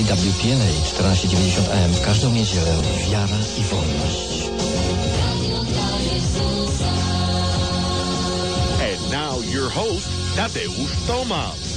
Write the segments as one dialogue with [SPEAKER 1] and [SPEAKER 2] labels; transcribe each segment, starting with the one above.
[SPEAKER 1] EWTN 1490 AM w każdą niedzielę. Wiara i wolność.
[SPEAKER 2] And now your host, Tadeusz Tomasz.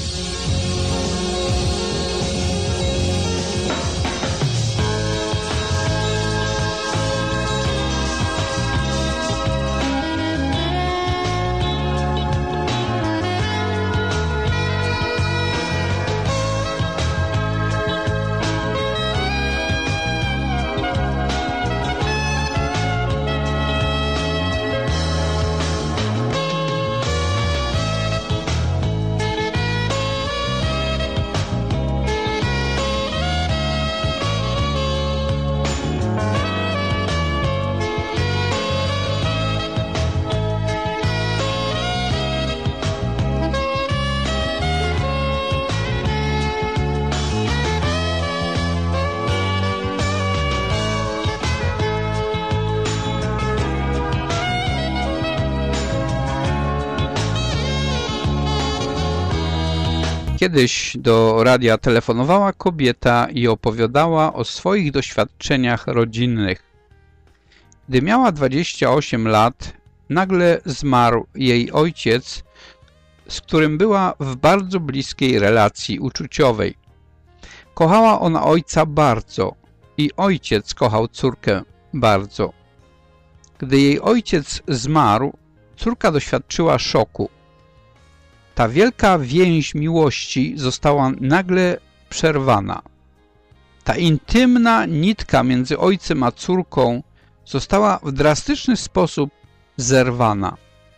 [SPEAKER 3] Kiedyś do radia telefonowała kobieta i opowiadała o swoich doświadczeniach rodzinnych. Gdy miała 28 lat, nagle zmarł jej ojciec, z którym była w bardzo bliskiej relacji uczuciowej. Kochała ona ojca bardzo i ojciec kochał córkę bardzo. Gdy jej ojciec zmarł, córka doświadczyła szoku. Ta wielka więź miłości została nagle przerwana. Ta intymna nitka między ojcem a córką została w drastyczny sposób zerwana.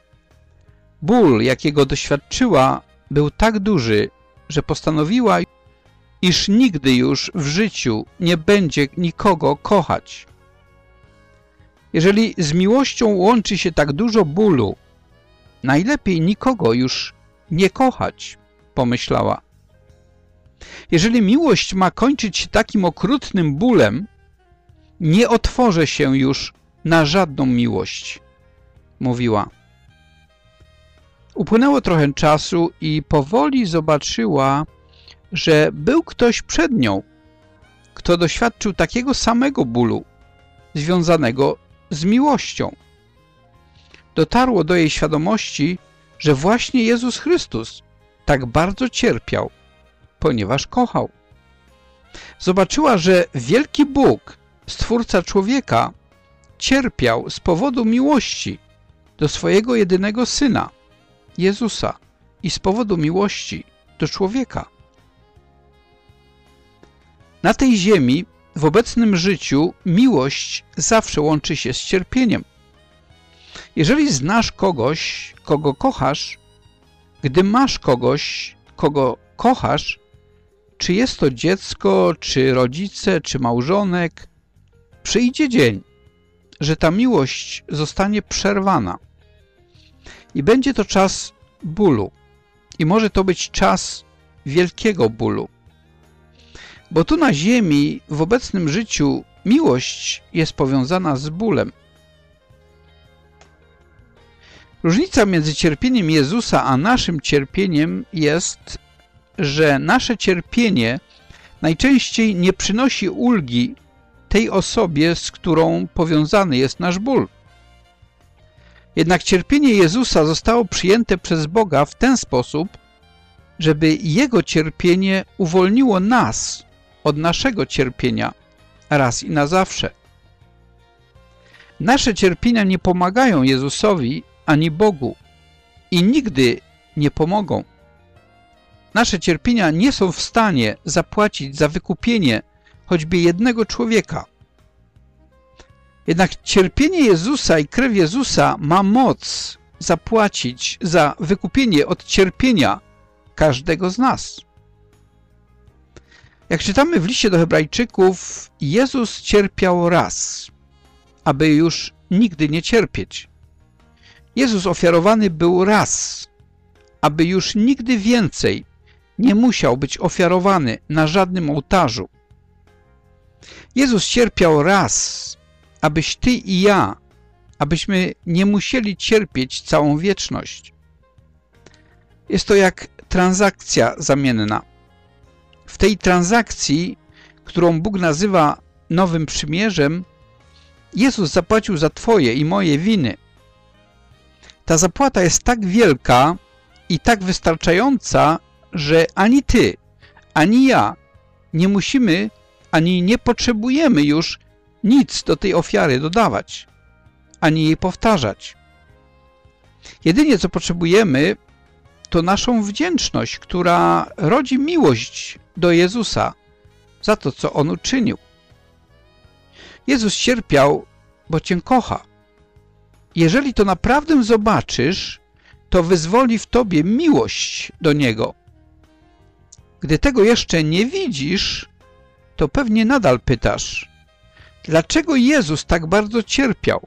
[SPEAKER 3] Ból, jakiego doświadczyła, był tak duży, że postanowiła, iż nigdy już w życiu nie będzie nikogo kochać. Jeżeli z miłością łączy się tak dużo bólu, najlepiej nikogo już nie kochać, pomyślała. Jeżeli miłość ma kończyć się takim okrutnym bólem, nie otworzę się już na żadną miłość, mówiła. Upłynęło trochę czasu i powoli zobaczyła, że był ktoś przed nią, kto doświadczył takiego samego bólu, związanego z miłością. Dotarło do jej świadomości, że właśnie Jezus Chrystus tak bardzo cierpiał, ponieważ kochał. Zobaczyła, że wielki Bóg, Stwórca człowieka, cierpiał z powodu miłości do swojego jedynego Syna, Jezusa, i z powodu miłości do człowieka. Na tej ziemi, w obecnym życiu, miłość zawsze łączy się z cierpieniem. Jeżeli znasz kogoś, kogo kochasz, gdy masz kogoś, kogo kochasz, czy jest to dziecko, czy rodzice, czy małżonek, przyjdzie dzień, że ta miłość zostanie przerwana. I będzie to czas bólu. I może to być czas wielkiego bólu. Bo tu na ziemi, w obecnym życiu, miłość jest powiązana z bólem. Różnica między cierpieniem Jezusa a naszym cierpieniem jest, że nasze cierpienie najczęściej nie przynosi ulgi tej osobie, z którą powiązany jest nasz ból. Jednak cierpienie Jezusa zostało przyjęte przez Boga w ten sposób, żeby Jego cierpienie uwolniło nas od naszego cierpienia raz i na zawsze. Nasze cierpienia nie pomagają Jezusowi ani Bogu i nigdy nie pomogą. Nasze cierpienia nie są w stanie zapłacić za wykupienie choćby jednego człowieka. Jednak cierpienie Jezusa i krew Jezusa ma moc zapłacić za wykupienie od cierpienia każdego z nas. Jak czytamy w liście do Hebrajczyków, Jezus cierpiał raz, aby już nigdy nie cierpieć. Jezus ofiarowany był raz, aby już nigdy więcej nie musiał być ofiarowany na żadnym ołtarzu. Jezus cierpiał raz, abyś ty i ja, abyśmy nie musieli cierpieć całą wieczność. Jest to jak transakcja zamienna. W tej transakcji którą Bóg nazywa Nowym Przymierzem, Jezus zapłacił za twoje i moje winy. Ta zapłata jest tak wielka i tak wystarczająca, że ani ty, ani ja nie musimy, ani nie potrzebujemy już nic do tej ofiary dodawać, ani jej powtarzać. Jedynie co potrzebujemy, to naszą wdzięczność, która rodzi miłość do Jezusa za to, co On uczynił. Jezus cierpiał, bo Cię kocha. Jeżeli to naprawdę zobaczysz, to wyzwoli w Tobie miłość do Niego. Gdy tego jeszcze nie widzisz, to pewnie nadal pytasz, dlaczego Jezus tak bardzo cierpiał?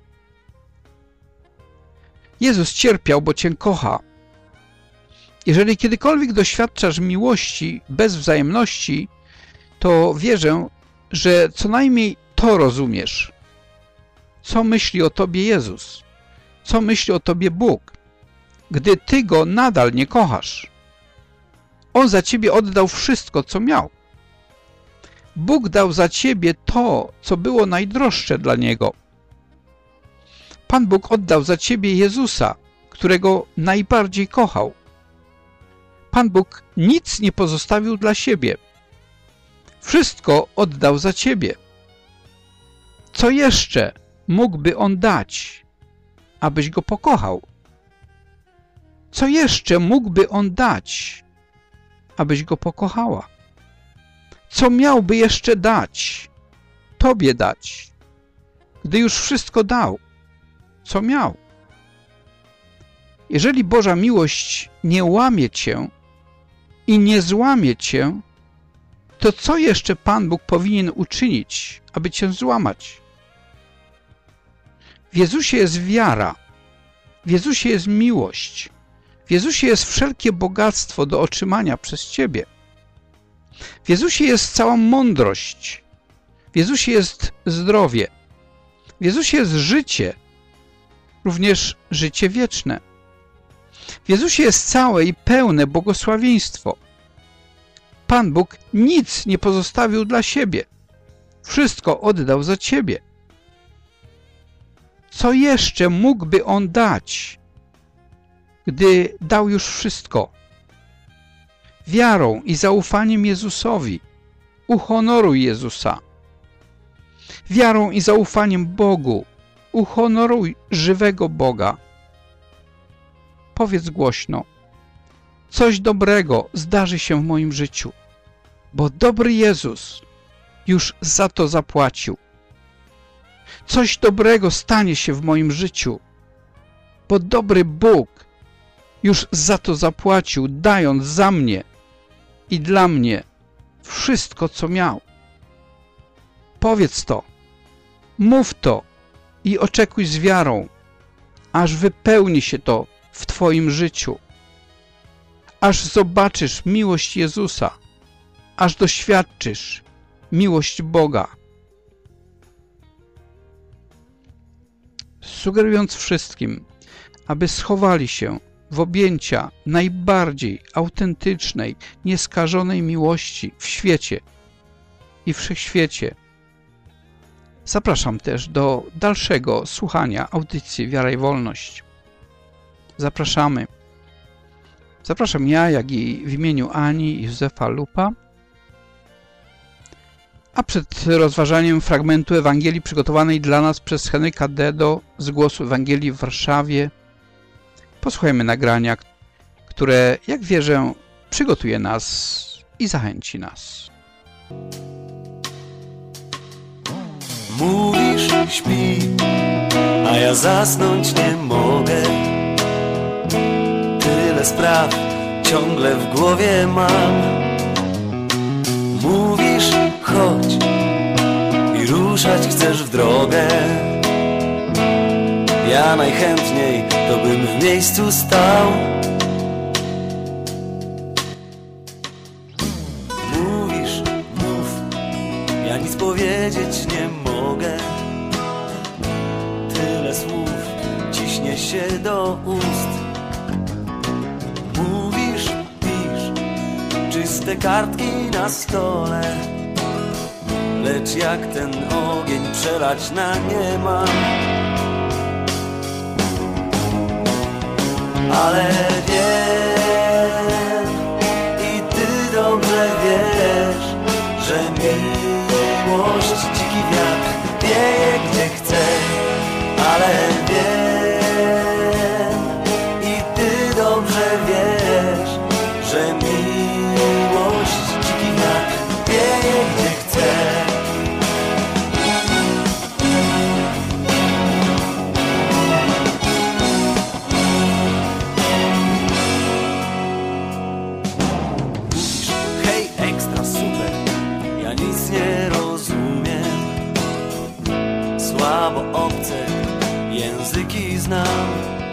[SPEAKER 3] Jezus cierpiał, bo Cię kocha. Jeżeli kiedykolwiek doświadczasz miłości bez wzajemności, to wierzę, że co najmniej to rozumiesz. Co myśli o Tobie Jezus? Co myśli o Tobie Bóg, gdy Ty Go nadal nie kochasz? On za Ciebie oddał wszystko, co miał. Bóg dał za Ciebie to, co było najdroższe dla Niego. Pan Bóg oddał za Ciebie Jezusa, którego najbardziej kochał. Pan Bóg nic nie pozostawił dla siebie. Wszystko oddał za Ciebie. Co jeszcze mógłby On dać, abyś Go pokochał? Co jeszcze mógłby On dać, abyś Go pokochała? Co miałby jeszcze dać, Tobie dać, gdy już wszystko dał? Co miał? Jeżeli Boża miłość nie łamie Cię i nie złamie Cię, to co jeszcze Pan Bóg powinien uczynić, aby Cię złamać? W Jezusie jest wiara, w Jezusie jest miłość, w Jezusie jest wszelkie bogactwo do otrzymania przez Ciebie. W Jezusie jest cała mądrość, w Jezusie jest zdrowie, w Jezusie jest życie, również życie wieczne. W Jezusie jest całe i pełne błogosławieństwo. Pan Bóg nic nie pozostawił dla siebie. Wszystko oddał za Ciebie. Co jeszcze mógłby On dać, gdy dał już wszystko? Wiarą i zaufaniem Jezusowi uhonoruj Jezusa. Wiarą i zaufaniem Bogu uhonoruj żywego Boga. Powiedz głośno: coś dobrego zdarzy się w moim życiu, bo dobry Jezus już za to zapłacił. Coś dobrego stanie się w moim życiu, bo dobry Bóg już za to zapłacił, dając za mnie i dla mnie wszystko, co miał. Powiedz to, mów to i oczekuj z wiarą, aż wypełni się to w Twoim życiu, aż zobaczysz miłość Jezusa, aż doświadczysz miłość Boga. Sugerując wszystkim, aby schowali się w objęcia najbardziej autentycznej, nieskażonej miłości w świecie i wszechświecie, zapraszam też do dalszego słuchania audycji Wiara i Wolność. Zapraszamy. Zapraszam ja, jak i w imieniu Ani i Józefa Lupa. A przed rozważaniem fragmentu Ewangelii przygotowanej dla nas przez Henryka Dedo z Głosu Ewangelii w Warszawie, posłuchajmy nagrania, które, jak wierzę, przygotuje nas i zachęci nas.
[SPEAKER 4] Mówisz, śpi, a ja zasnąć nie mogę. Tyle spraw ciągle w głowie mam. Mówisz, chodź i ruszać chcesz w drogę. Ja najchętniej to bym w miejscu stał. Mówisz, mów, ja nic powiedzieć nie mogę. Tyle słów ciśnie się do ust. Mówisz, pisz, czyste kartki na stole. lecz jak ten ogień przelać na nie mam. Ale wiem i ty dobrze wiesz, że miłość dziki wiatr wieje gdzie chce. Ale wiem i ty dobrze wiesz, że miłość dziki wiatr wieje gdzie chce. Mówisz, hej, ekstra, super, ja nic nie rozumiem. Słabo obce języki znam.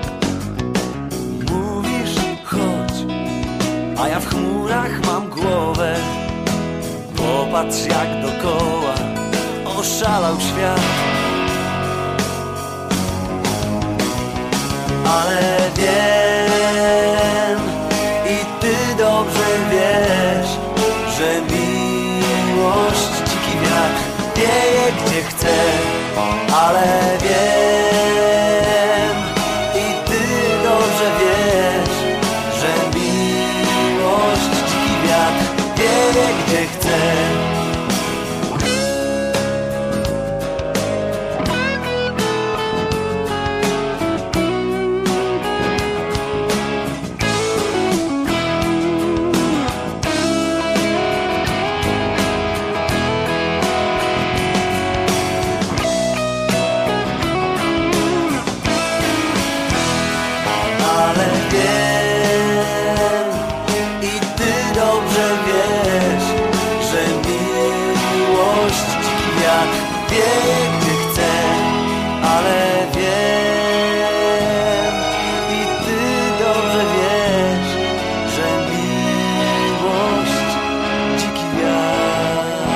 [SPEAKER 4] Mówisz, chodź, a ja w chmurach mam głowę. Popatrz jak dokoła oszalał świat. Ale wiem i ty dobrze wiesz, że miłość dziki wiatr wieje gdzie chce. Ale wiem i ty dobrze wiesz, że miłość dziki wiatr wieje gdzie chce. Ale wiem i ty dobrze wiesz, że miłość dziki wiatr wieje gdzie chce. Ale wiem i ty dobrze wiesz, że miłość dziki wiatr.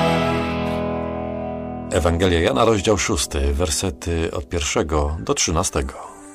[SPEAKER 5] Ewangelia Jana, rozdział 6, wersety od 1 do 13.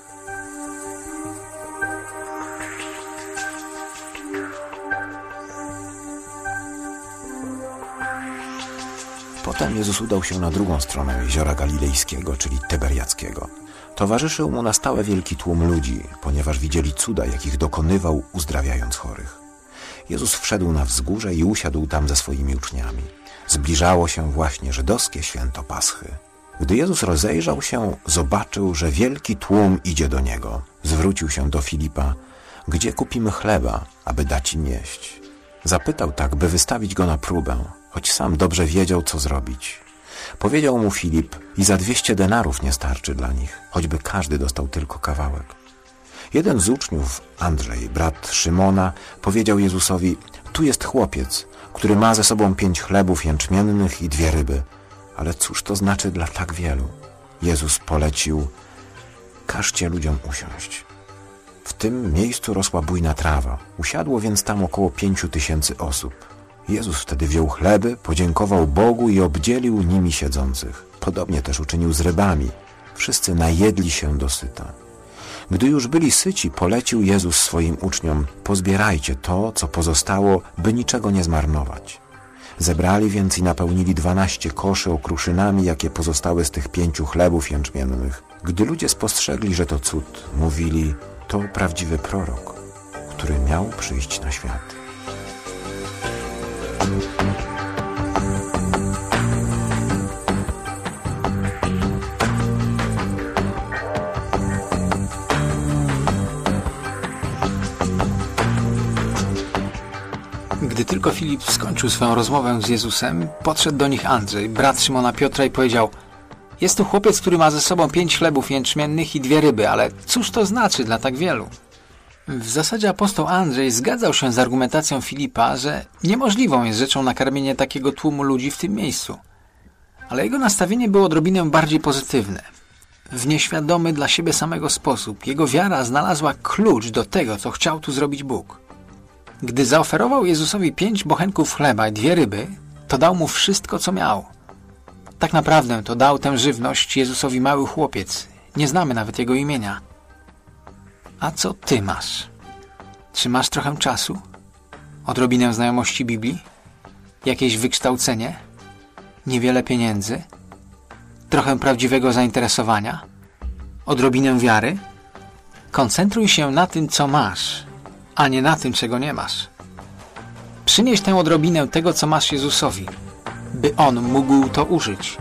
[SPEAKER 6] Potem Jezus udał się na drugą stronę jeziora Galilejskiego, czyli Tyberiackiego. Towarzyszył mu na stałe wielki tłum ludzi, ponieważ widzieli cuda, jakich dokonywał, uzdrawiając chorych. Jezus wszedł na wzgórze i usiadł tam ze swoimi uczniami. Zbliżało się właśnie żydowskie święto Paschy. Gdy Jezus rozejrzał się, zobaczył, że wielki tłum idzie do Niego. Zwrócił się do Filipa: gdzie kupimy chleba, aby dać im jeść? Zapytał tak, by wystawić go na próbę, choć sam dobrze wiedział, co zrobić. Powiedział mu Filip: i za 200 denarów nie starczy dla nich, choćby każdy dostał tylko kawałek. Jeden z uczniów, Andrzej, brat Szymona, powiedział Jezusowi: tu jest chłopiec, który ma ze sobą 5 chlebów jęczmiennych i 2 ryby. Ale cóż to znaczy dla tak wielu? Jezus polecił: każcie ludziom usiąść. W tym miejscu rosła bujna trawa. Usiadło więc tam około 5000 osób. Jezus wtedy wziął chleby, podziękował Bogu i obdzielił nimi siedzących. Podobnie też uczynił z rybami. Wszyscy najedli się dosyta. Gdy już byli syci, polecił Jezus swoim uczniom: pozbierajcie to, co pozostało, by niczego nie zmarnować. Zebrali więc i napełnili 12 koszy okruszynami, jakie pozostały z tych 5 chlebów jęczmiennych. Gdy ludzie spostrzegli, że to cud, mówili: to prawdziwy prorok, który miał przyjść na świat.
[SPEAKER 7] Gdy tylko Filip skończył swoją rozmowę z Jezusem, podszedł do nich Andrzej, brat Szymona Piotra, i powiedział: jest tu chłopiec, który ma ze sobą 5 chlebów jęczmiennych i 2 ryby, ale cóż to znaczy dla tak wielu? W zasadzie apostoł Andrzej zgadzał się z argumentacją Filipa, że niemożliwą jest rzeczą nakarmienie takiego tłumu ludzi w tym miejscu. Ale jego nastawienie było odrobinę bardziej pozytywne. W nieświadomy dla siebie samego sposób jego wiara znalazła klucz do tego, co chciał tu zrobić Bóg. Gdy zaoferował Jezusowi 5 bochenków chleba i 2 ryby, to dał mu wszystko, co miał. Tak naprawdę to dał tę żywność Jezusowi mały chłopiec. Nie znamy nawet jego imienia. A co ty masz? Czy masz trochę czasu? Odrobinę znajomości Biblii? Jakieś wykształcenie? Niewiele pieniędzy? Trochę prawdziwego zainteresowania? Odrobinę wiary? Koncentruj się na tym, co masz, a nie na tym, czego nie masz. Przynieś tę odrobinę tego, co masz Jezusowi, by On mógł to użyć.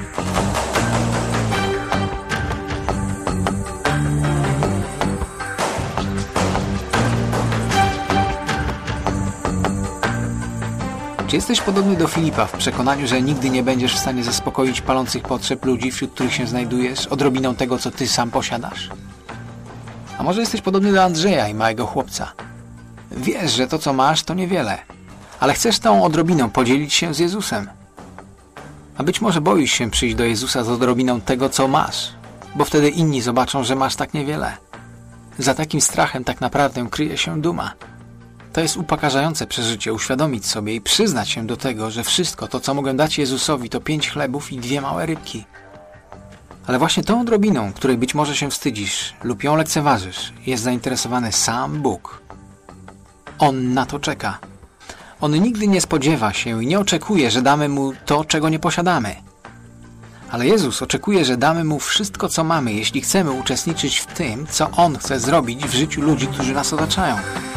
[SPEAKER 7] Czy jesteś podobny do Filipa w przekonaniu, że nigdy nie będziesz w stanie zaspokoić palących potrzeb ludzi, wśród których się znajdujesz, odrobiną tego, co ty sam posiadasz? A może jesteś podobny do Andrzeja i małego chłopca? Wiesz, że to, co masz, to niewiele, ale chcesz tą odrobiną podzielić się z Jezusem. A być może boisz się przyjść do Jezusa z odrobiną tego, co masz, bo wtedy inni zobaczą, że masz tak niewiele. Za takim strachem tak naprawdę kryje się duma. To jest upokarzające przeżycie, uświadomić sobie i przyznać się do tego, że wszystko to, co mogę dać Jezusowi, to 5 chlebów i 2 małe rybki. Ale właśnie tą odrobiną, której być może się wstydzisz lub ją lekceważysz, jest zainteresowany sam Bóg. On na to czeka. On nigdy nie spodziewa się i nie oczekuje, że damy Mu to, czego nie posiadamy. Ale Jezus oczekuje, że damy Mu wszystko, co mamy, jeśli chcemy uczestniczyć w tym, co On chce zrobić w życiu ludzi, którzy nas otaczają.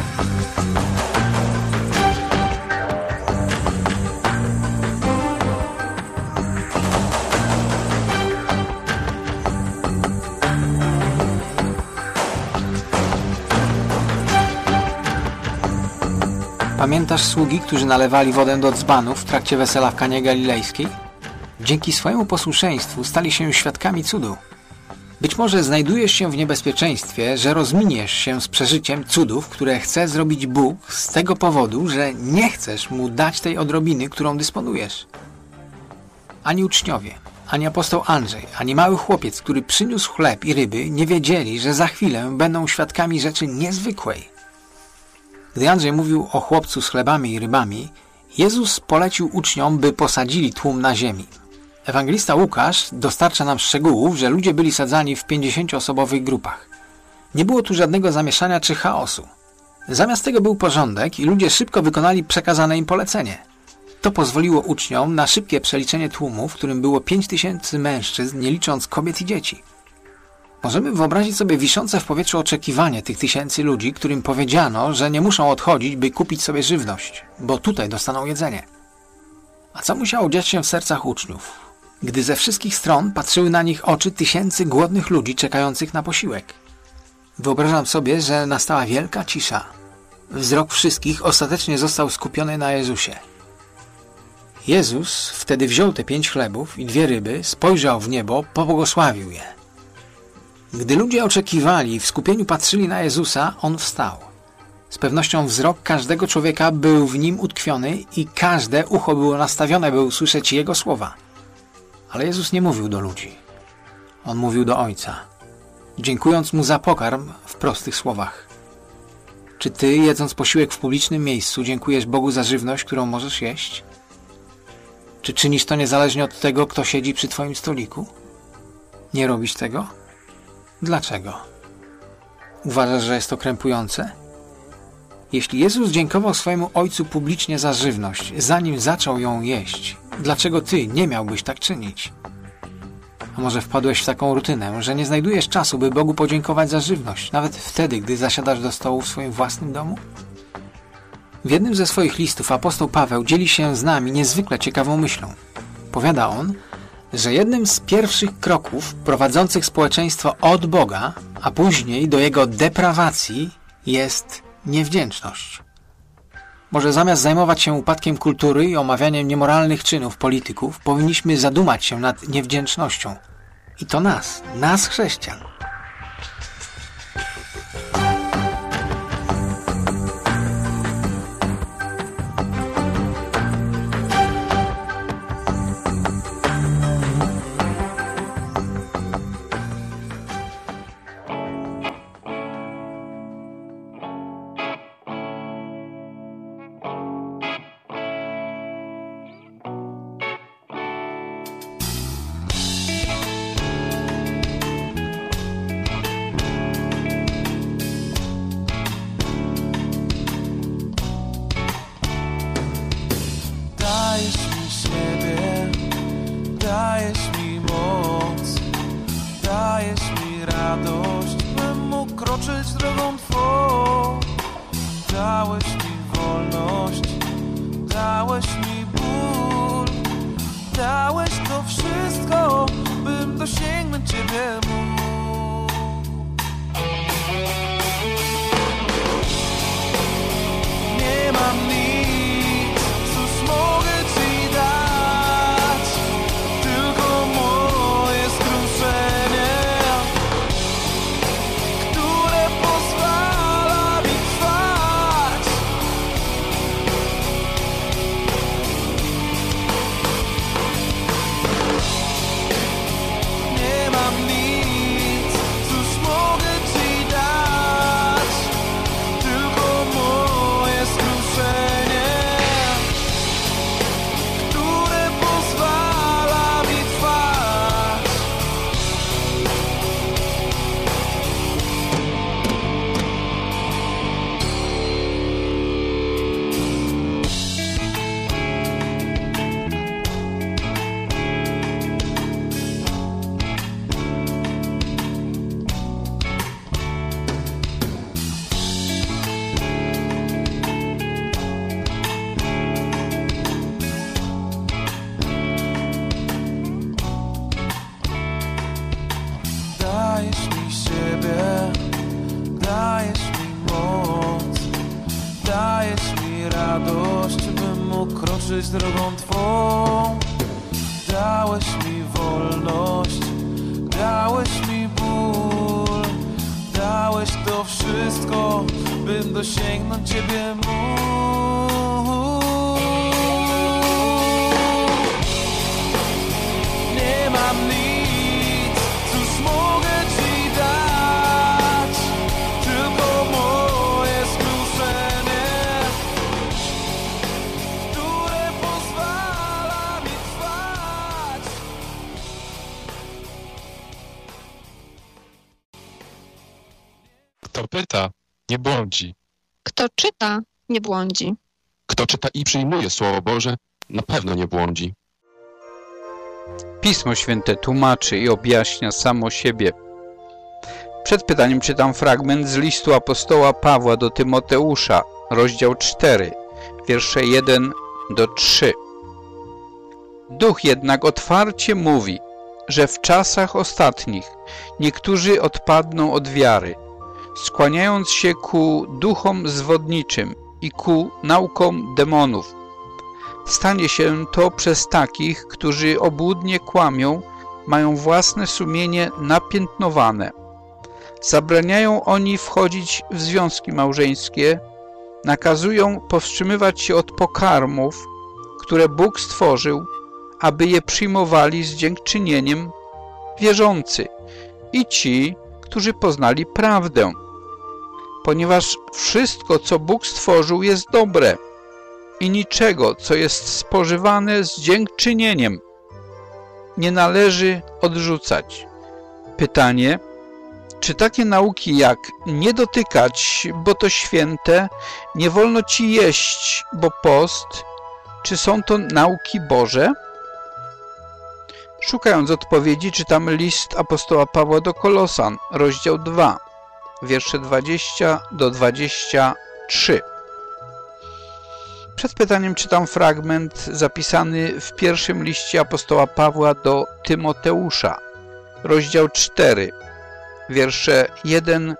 [SPEAKER 7] Pamiętasz sługi, którzy nalewali wodę do dzbanów w trakcie wesela w Kanie Galilejskiej? Dzięki swojemu posłuszeństwu stali się świadkami cudu. Być może znajdujesz się w niebezpieczeństwie, że rozminiesz się z przeżyciem cudów, które chce zrobić Bóg z tego powodu, że nie chcesz Mu dać tej odrobiny, którą dysponujesz. Ani uczniowie, ani apostoł Andrzej, ani mały chłopiec, który przyniósł chleb i ryby, nie wiedzieli, że za chwilę będą świadkami rzeczy niezwykłej. Gdy Andrzej mówił o chłopcu z chlebami i rybami, Jezus polecił uczniom, by posadzili tłum na ziemi. Ewangelista Łukasz dostarcza nam szczegółów, że ludzie byli sadzani w 50-osobowych grupach. Nie było tu żadnego zamieszania czy chaosu. Zamiast tego był porządek i ludzie szybko wykonali przekazane im polecenie. To pozwoliło uczniom na szybkie przeliczenie tłumu, w którym było 5000 mężczyzn, nie licząc kobiet i dzieci. Możemy wyobrazić sobie wiszące w powietrzu oczekiwanie tych 1000 ludzi, którym powiedziano, że nie muszą odchodzić, by kupić sobie żywność, bo tutaj dostaną jedzenie. A co musiało dziać się w sercach uczniów, gdy ze wszystkich stron patrzyły na nich oczy 1000 głodnych ludzi czekających na posiłek? Wyobrażam sobie, że nastała wielka cisza. Wzrok wszystkich ostatecznie został skupiony na Jezusie. Jezus wtedy wziął te 5 chlebów i 2 ryby, spojrzał w niebo, pobłogosławił je. Gdy ludzie oczekiwali i w skupieniu patrzyli na Jezusa, On wstał. Z pewnością wzrok każdego człowieka był w nim utkwiony i każde ucho było nastawione, by usłyszeć Jego słowa. Ale Jezus nie mówił do ludzi. On mówił do Ojca, dziękując Mu za pokarm w prostych słowach. Czy Ty, jedząc posiłek w publicznym miejscu, dziękujesz Bogu za żywność, którą możesz jeść? Czy czynisz to niezależnie od tego, kto siedzi przy Twoim stoliku? Nie robisz tego? Dlaczego? Uważasz, że jest to krępujące? Jeśli Jezus dziękował swojemu Ojcu publicznie za żywność, zanim zaczął ją jeść, dlaczego Ty nie miałbyś tak czynić? A może wpadłeś w taką rutynę, że nie znajdujesz czasu, by Bogu podziękować za żywność, nawet wtedy, gdy zasiadasz do stołu w swoim własnym domu? W jednym ze swoich listów apostoł Paweł dzieli się z nami niezwykle ciekawą myślą. Powiada on, że jednym z pierwszych kroków prowadzących społeczeństwo od Boga, a później do jego deprawacji jest niewdzięczność. Może zamiast zajmować się upadkiem kultury i omawianiem niemoralnych czynów polityków, powinniśmy zadumać się nad niewdzięcznością. I to nas chrześcijan.
[SPEAKER 8] Dajesz mi moc, dajesz mi radość, bym mógł kroczyć drogą Twą. Dałeś mi wolność, dałeś mi ból, dałeś to wszystko, bym dosięgnąć Ciebie mógł. Nie mam nic, cóż mogę Ci dać, tylko moje skruszenie, które pozwala mi trwać. Nie mam nic, cóż mogę Ci dać, tylko moje skruszenie, które pozwala mi trwać. Dajesz mi siebie, dajesz mi moc, dajesz mi radość, bym mógł kroczyć drogą Twą. Dałeś mi wolność, dałeś mi ból, dałeś to wszystko, bym dosięgnąć Ciebie mógł. Nie mam nic, cóż mogę Ci dać, tylko moje skruszenie, które pozwala mi trwać.
[SPEAKER 9] Kto pyta, nie błądzi.
[SPEAKER 10] Kto czyta, nie błądzi.
[SPEAKER 9] Kto czyta i przyjmuje Słowo Boże, na pewno nie błądzi.
[SPEAKER 3] Pismo Święte tłumaczy i objaśnia samo siebie. Przed pytaniem czytam fragment z listu apostoła Pawła do Tymoteusza, rozdział 4, wiersze 1-3. Duch jednak otwarcie mówi, że w czasach ostatnich niektórzy odpadną od wiary, skłaniając się ku duchom zwodniczym i ku naukom demonów. Stanie się to przez takich, którzy obłudnie kłamią, mają własne sumienie napiętnowane. Zabraniają oni wchodzić w związki małżeńskie, nakazują powstrzymywać się od pokarmów, które Bóg stworzył, aby je przyjmowali z dziękczynieniem wierzący i ci, którzy poznali prawdę. Ponieważ wszystko, co Bóg stworzył, jest dobre i niczego, co jest spożywane z dziękczynieniem, nie należy odrzucać. Pytanie, czy takie nauki jak nie dotykać, bo to święte, nie wolno ci jeść, bo post, czy są to nauki Boże? Szukając odpowiedzi, czytamy list apostoła Pawła do Kolosan, rozdział 2, wiersze 20-23. Przed pytaniem czytam fragment zapisany w pierwszym liście apostoła Pawła do Tymoteusza, rozdział 4, wiersze 1-3.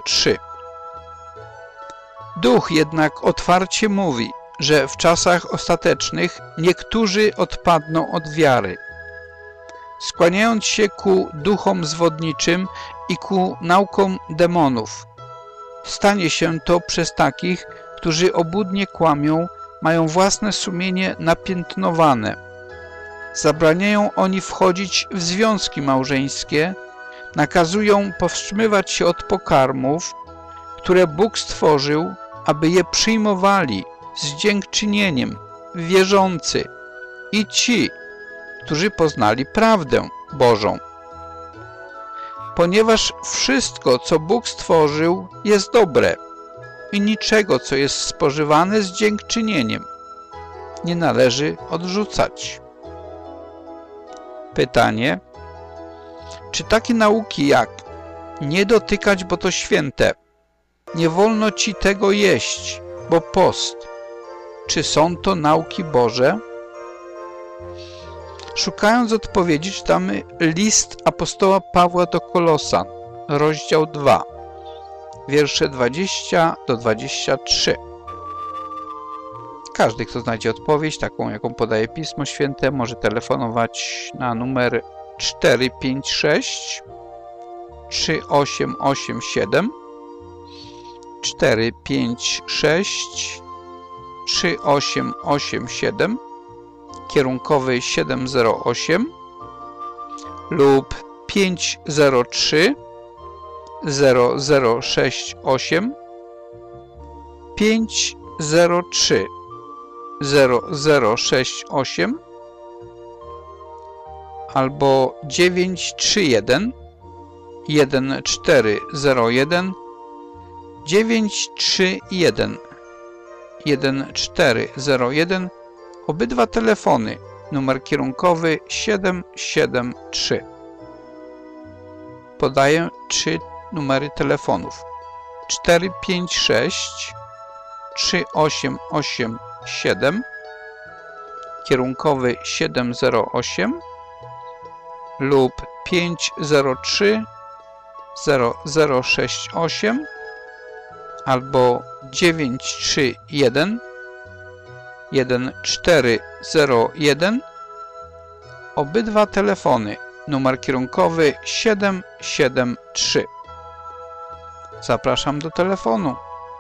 [SPEAKER 3] Duch jednak otwarcie mówi, że w czasach ostatecznych niektórzy odpadną od wiary, skłaniając się ku duchom zwodniczym i ku naukom demonów. Stanie się to przez takich, którzy obłudnie kłamią, mają własne sumienie napiętnowane. Zabraniają oni wchodzić w związki małżeńskie, nakazują powstrzymywać się od pokarmów, które Bóg stworzył, aby je przyjmowali z dziękczynieniem wierzący i ci, którzy poznali prawdę Bożą. Ponieważ wszystko, co Bóg stworzył, jest dobre i niczego, co jest spożywane z dziękczynieniem, nie należy odrzucać. Pytanie. Czy takie nauki jak nie dotykać, bo to święte, nie wolno ci tego jeść, bo post, czy są to nauki Boże? Szukając odpowiedzi, czytamy list apostoła Pawła do Kolosan, rozdział 2, wiersze 20 do 23. Każdy, kto znajdzie odpowiedź, taką jaką podaje Pismo Święte, może telefonować na numer 456 3887 456 3887 kierunkowy 708 lub 503 0068 503 0068 albo 931 1401 931 1401. Obydwa telefony, numer kierunkowy 773. Podaję 3 numery telefonów: 456 3887 kierunkowy 708 lub 503 0068 albo 931 1401. Obydwa telefony, numer kierunkowy 773. Zapraszam do telefonu.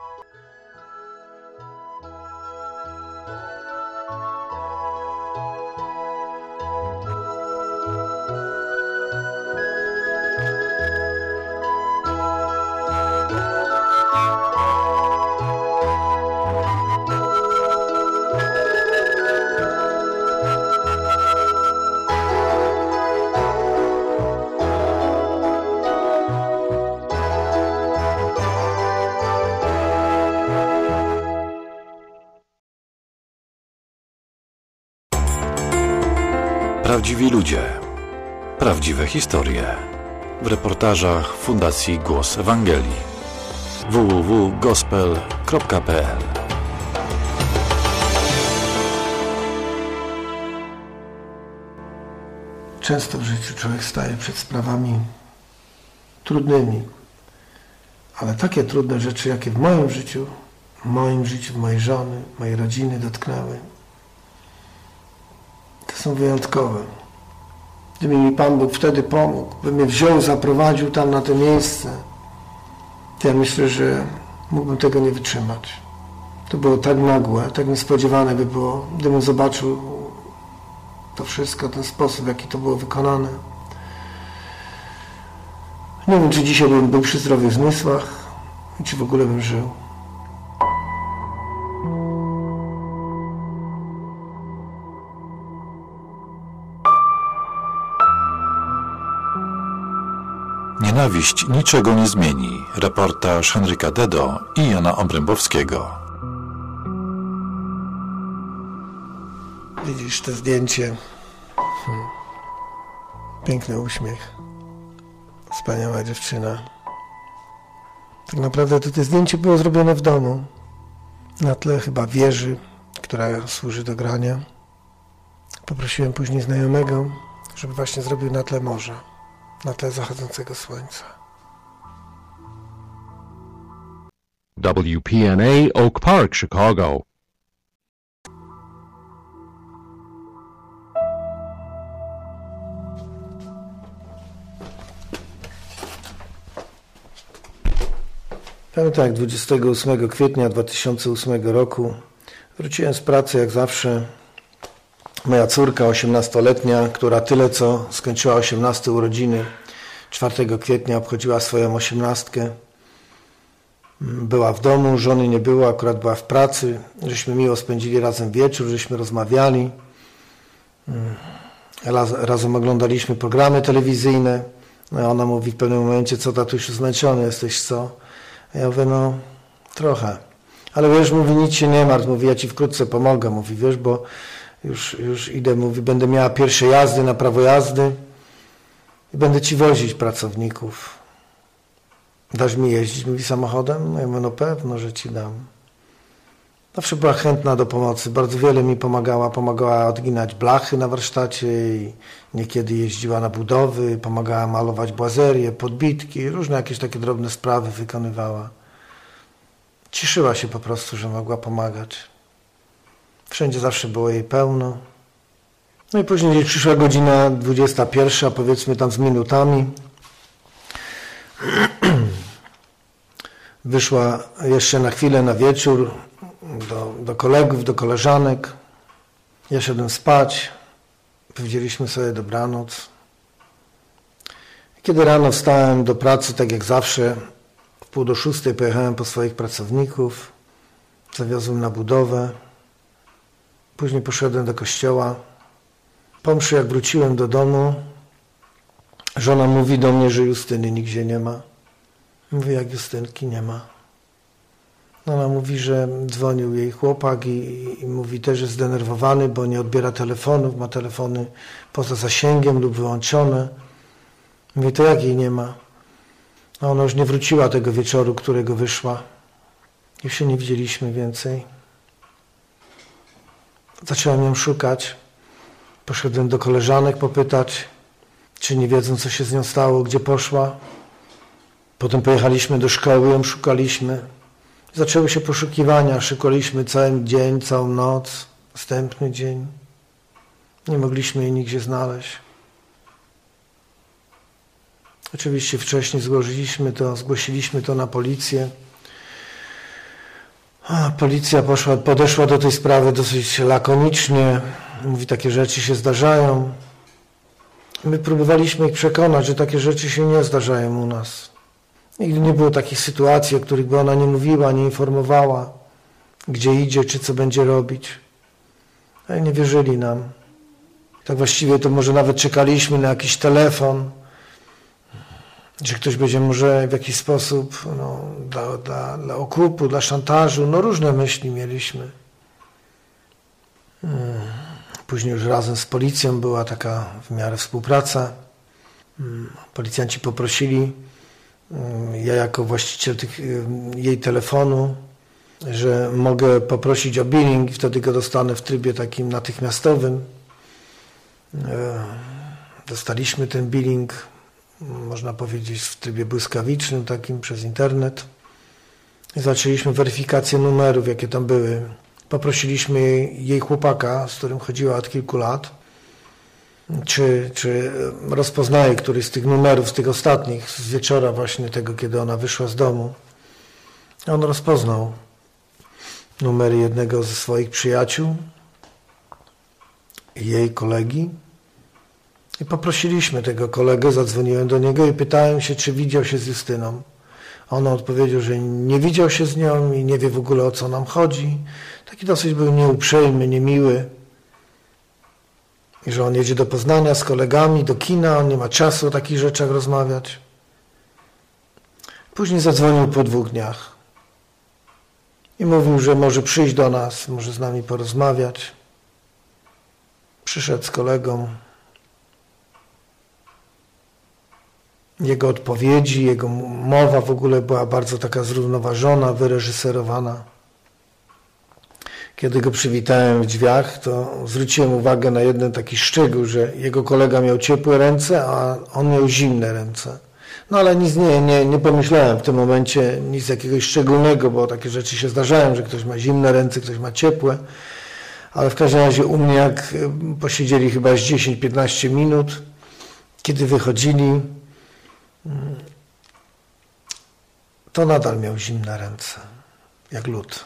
[SPEAKER 5] Prawdziwi ludzie. Prawdziwe historie. W reportażach Fundacji Głos Ewangelii. www.gospel.pl.
[SPEAKER 11] Często w życiu człowiek staje przed sprawami trudnymi, ale takie trudne rzeczy, jakie w moim życiu, mojej żony, mojej rodziny dotknęły, to są wyjątkowe. Gdyby mi Pan Bóg wtedy pomógł, by mnie wziął, zaprowadził tam na to miejsce, to ja myślę, że mógłbym tego nie wytrzymać. To było tak nagłe, tak niespodziewane by było, gdybym zobaczył to wszystko, ten sposób, w jaki to było wykonane. Nie wiem, czy dzisiaj bym był przy zdrowych zmysłach i czy w ogóle bym żył.
[SPEAKER 5] Nienawiść niczego nie zmieni. Reportaż Henryka Dedo i Jana Obrębowskiego.
[SPEAKER 11] Widzisz to zdjęcie. Piękny uśmiech. Wspaniała dziewczyna. Tak naprawdę to zdjęcie było zrobione w domu. Na tle chyba wieży, która służy do grania. Poprosiłem później znajomego, żeby właśnie zrobił na tle morza. Na tle zachodzącego słońca.
[SPEAKER 2] WPNA Oak Park, Chicago.
[SPEAKER 11] Pamiętam, jak 28 kwietnia 2008 roku wróciłem z pracy, jak zawsze. Moja córka, 18-letnia, która tyle co skończyła 18 urodziny, 4 kwietnia obchodziła swoją 18. Była w domu, żony nie było, akurat była w pracy. Żeśmy miło spędzili razem wieczór, żeśmy rozmawiali. Razem oglądaliśmy programy telewizyjne. No, ona mówi w pewnym momencie: co tatusiu, zmęczony jesteś, co? A ja mówię: no trochę. Ale wiesz, mówi, nic się nie martw, mówi, ja ci wkrótce pomogę, mówi, wiesz, bo już idę, mówi, będę miała pierwsze jazdy na prawo jazdy i będę ci wozić pracowników. Dasz mi jeździć, mówi, samochodem? No ja mówię, no pewno, że ci dam. Zawsze była chętna do pomocy, bardzo wiele mi pomagała odginać blachy na warsztacie i niekiedy jeździła na budowy, pomagała malować błazerię, podbitki, różne jakieś takie drobne sprawy wykonywała. Cieszyła się po prostu, że mogła pomagać. Wszędzie zawsze było jej pełno. No i później przyszła godzina 21, powiedzmy tam z minutami. Wyszła jeszcze na chwilę, na wieczór do kolegów, do koleżanek. Ja szedłem spać. Powiedzieliśmy sobie dobranoc. Kiedy rano wstałem do pracy, tak jak zawsze, w 5:45 pojechałem po swoich pracowników. Zawiozłem na budowę. Później poszedłem do kościoła. Po mszy, jak wróciłem do domu, żona mówi do mnie, że Justyny nigdzie nie ma. Mówię, jak Justynki nie ma. Ona mówi, że dzwonił jej chłopak i mówi też, że jest zdenerwowany, bo nie odbiera telefonów, ma telefony poza zasięgiem lub wyłączone. Mówi, to jak jej nie ma? A ona już nie wróciła tego wieczoru, którego wyszła. Już się nie widzieliśmy więcej. Zacząłem ją szukać. Poszedłem do koleżanek popytać, czy nie wiedzą, co się z nią stało, gdzie poszła. Potem pojechaliśmy do szkoły, ją szukaliśmy. Zaczęły się poszukiwania, szukaliśmy cały dzień, całą noc, następny dzień. Nie mogliśmy jej nigdzie znaleźć. Oczywiście wcześniej zgłosiliśmy to na policję. Policja podeszła do tej sprawy dosyć lakonicznie. Mówi, takie rzeczy się zdarzają. My próbowaliśmy ich przekonać, że takie rzeczy się nie zdarzają u nas. Nigdy nie było takich sytuacji, o których by ona nie mówiła, nie informowała, gdzie idzie, czy co będzie robić. Ale nie wierzyli nam. Tak właściwie to może nawet czekaliśmy na jakiś telefon, że ktoś będzie może w jakiś sposób dla okupu, dla szantażu, różne myśli mieliśmy. Później już razem z policją była taka w miarę współpraca. Policjanci poprosili, ja jako właściciel jej telefonu, że mogę poprosić o billing i wtedy go dostanę w trybie takim natychmiastowym. Dostaliśmy ten billing, można powiedzieć, w trybie błyskawicznym, takim przez internet. I zaczęliśmy weryfikację numerów, jakie tam były. Poprosiliśmy jej chłopaka, z którym chodziła od kilku lat, czy rozpoznaje któryś z tych numerów, z tych ostatnich, z wieczora właśnie tego, kiedy ona wyszła z domu. On rozpoznał numery jednego ze swoich przyjaciół, jej kolegi. I poprosiliśmy tego kolegę, zadzwoniłem do niego i pytałem się, czy widział się z Justyną. On odpowiedział, że nie widział się z nią i nie wie w ogóle, o co nam chodzi. Taki dosyć był nieuprzejmy, niemiły. I że on jedzie do Poznania z kolegami, do kina, on nie ma czasu o takich rzeczach rozmawiać. Później zadzwonił po 2 dniach i mówił, że może przyjść do nas, może z nami porozmawiać. Przyszedł z kolegą. Jego odpowiedzi, jego mowa w ogóle była bardzo taka zrównoważona, wyreżyserowana. Kiedy go przywitałem w drzwiach, to zwróciłem uwagę na jeden taki szczegół, że jego kolega miał ciepłe ręce, a on miał zimne ręce. Ale nic nie pomyślałem w tym momencie, nic jakiegoś szczególnego, bo takie rzeczy się zdarzają, że ktoś ma zimne ręce, ktoś ma ciepłe. Ale w każdym razie u mnie, jak posiedzieli chyba 10-15 minut, kiedy wychodzili, to nadal miał zimne ręce, jak lód.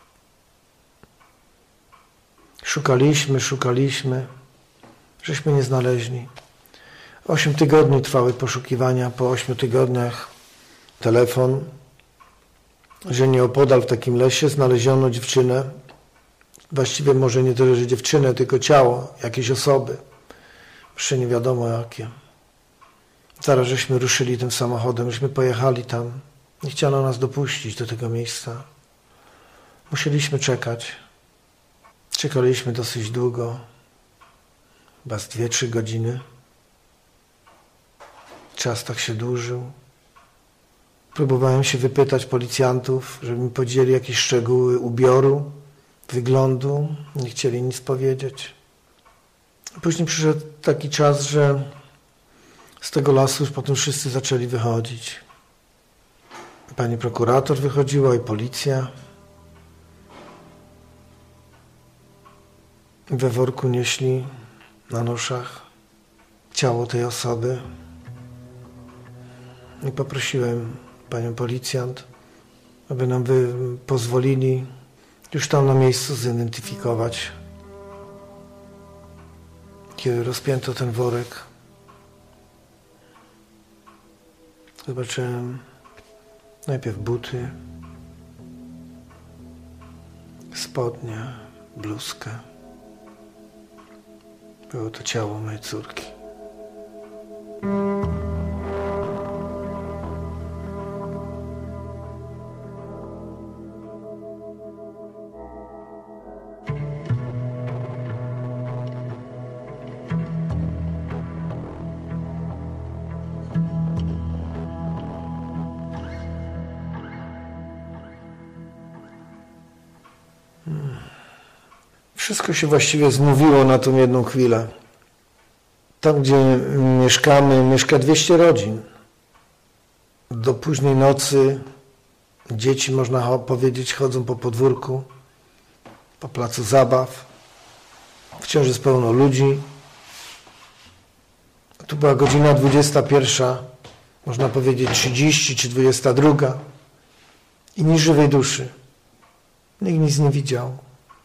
[SPEAKER 11] Szukaliśmy, żeśmy nie znaleźli. 8 tygodni trwały poszukiwania, po 8 tygodniach telefon, że nieopodal w takim lesie znaleziono dziewczynę, właściwie może nie tyle, że dziewczynę, tylko ciało jakiejś osoby, jeszcze nie wiadomo jakie. Zaraz żeśmy ruszyli tym samochodem, żeśmy pojechali tam. Nie chciano nas dopuścić do tego miejsca. Musieliśmy czekać. Czekaliśmy dosyć długo, chyba z 2-3 godziny. Czas tak się dłużył. Próbowałem się wypytać policjantów, żeby mi powiedzieli jakieś szczegóły ubioru, wyglądu. Nie chcieli nic powiedzieć. Później przyszedł taki czas, że z tego lasu już potem wszyscy zaczęli wychodzić. Pani prokurator wychodziła i policja. We worku nieśli na noszach ciało tej osoby. I poprosiłem panią policjant, aby nam pozwolili już tam na miejscu zidentyfikować. Kiedy rozpięto ten worek, zobaczyłem najpierw buty, spodnie, bluzkę. Było to ciało mojej córki. Wszystko się właściwie zmówiło na tą jedną chwilę. Tam, gdzie mieszkamy, mieszka 200 rodzin. Do późnej nocy dzieci, można powiedzieć, chodzą po podwórku, po placu zabaw. Wciąż jest pełno ludzi. Tu była godzina 21, można powiedzieć 30 czy 22 i ni żywej duszy. Nikt nic nie widział.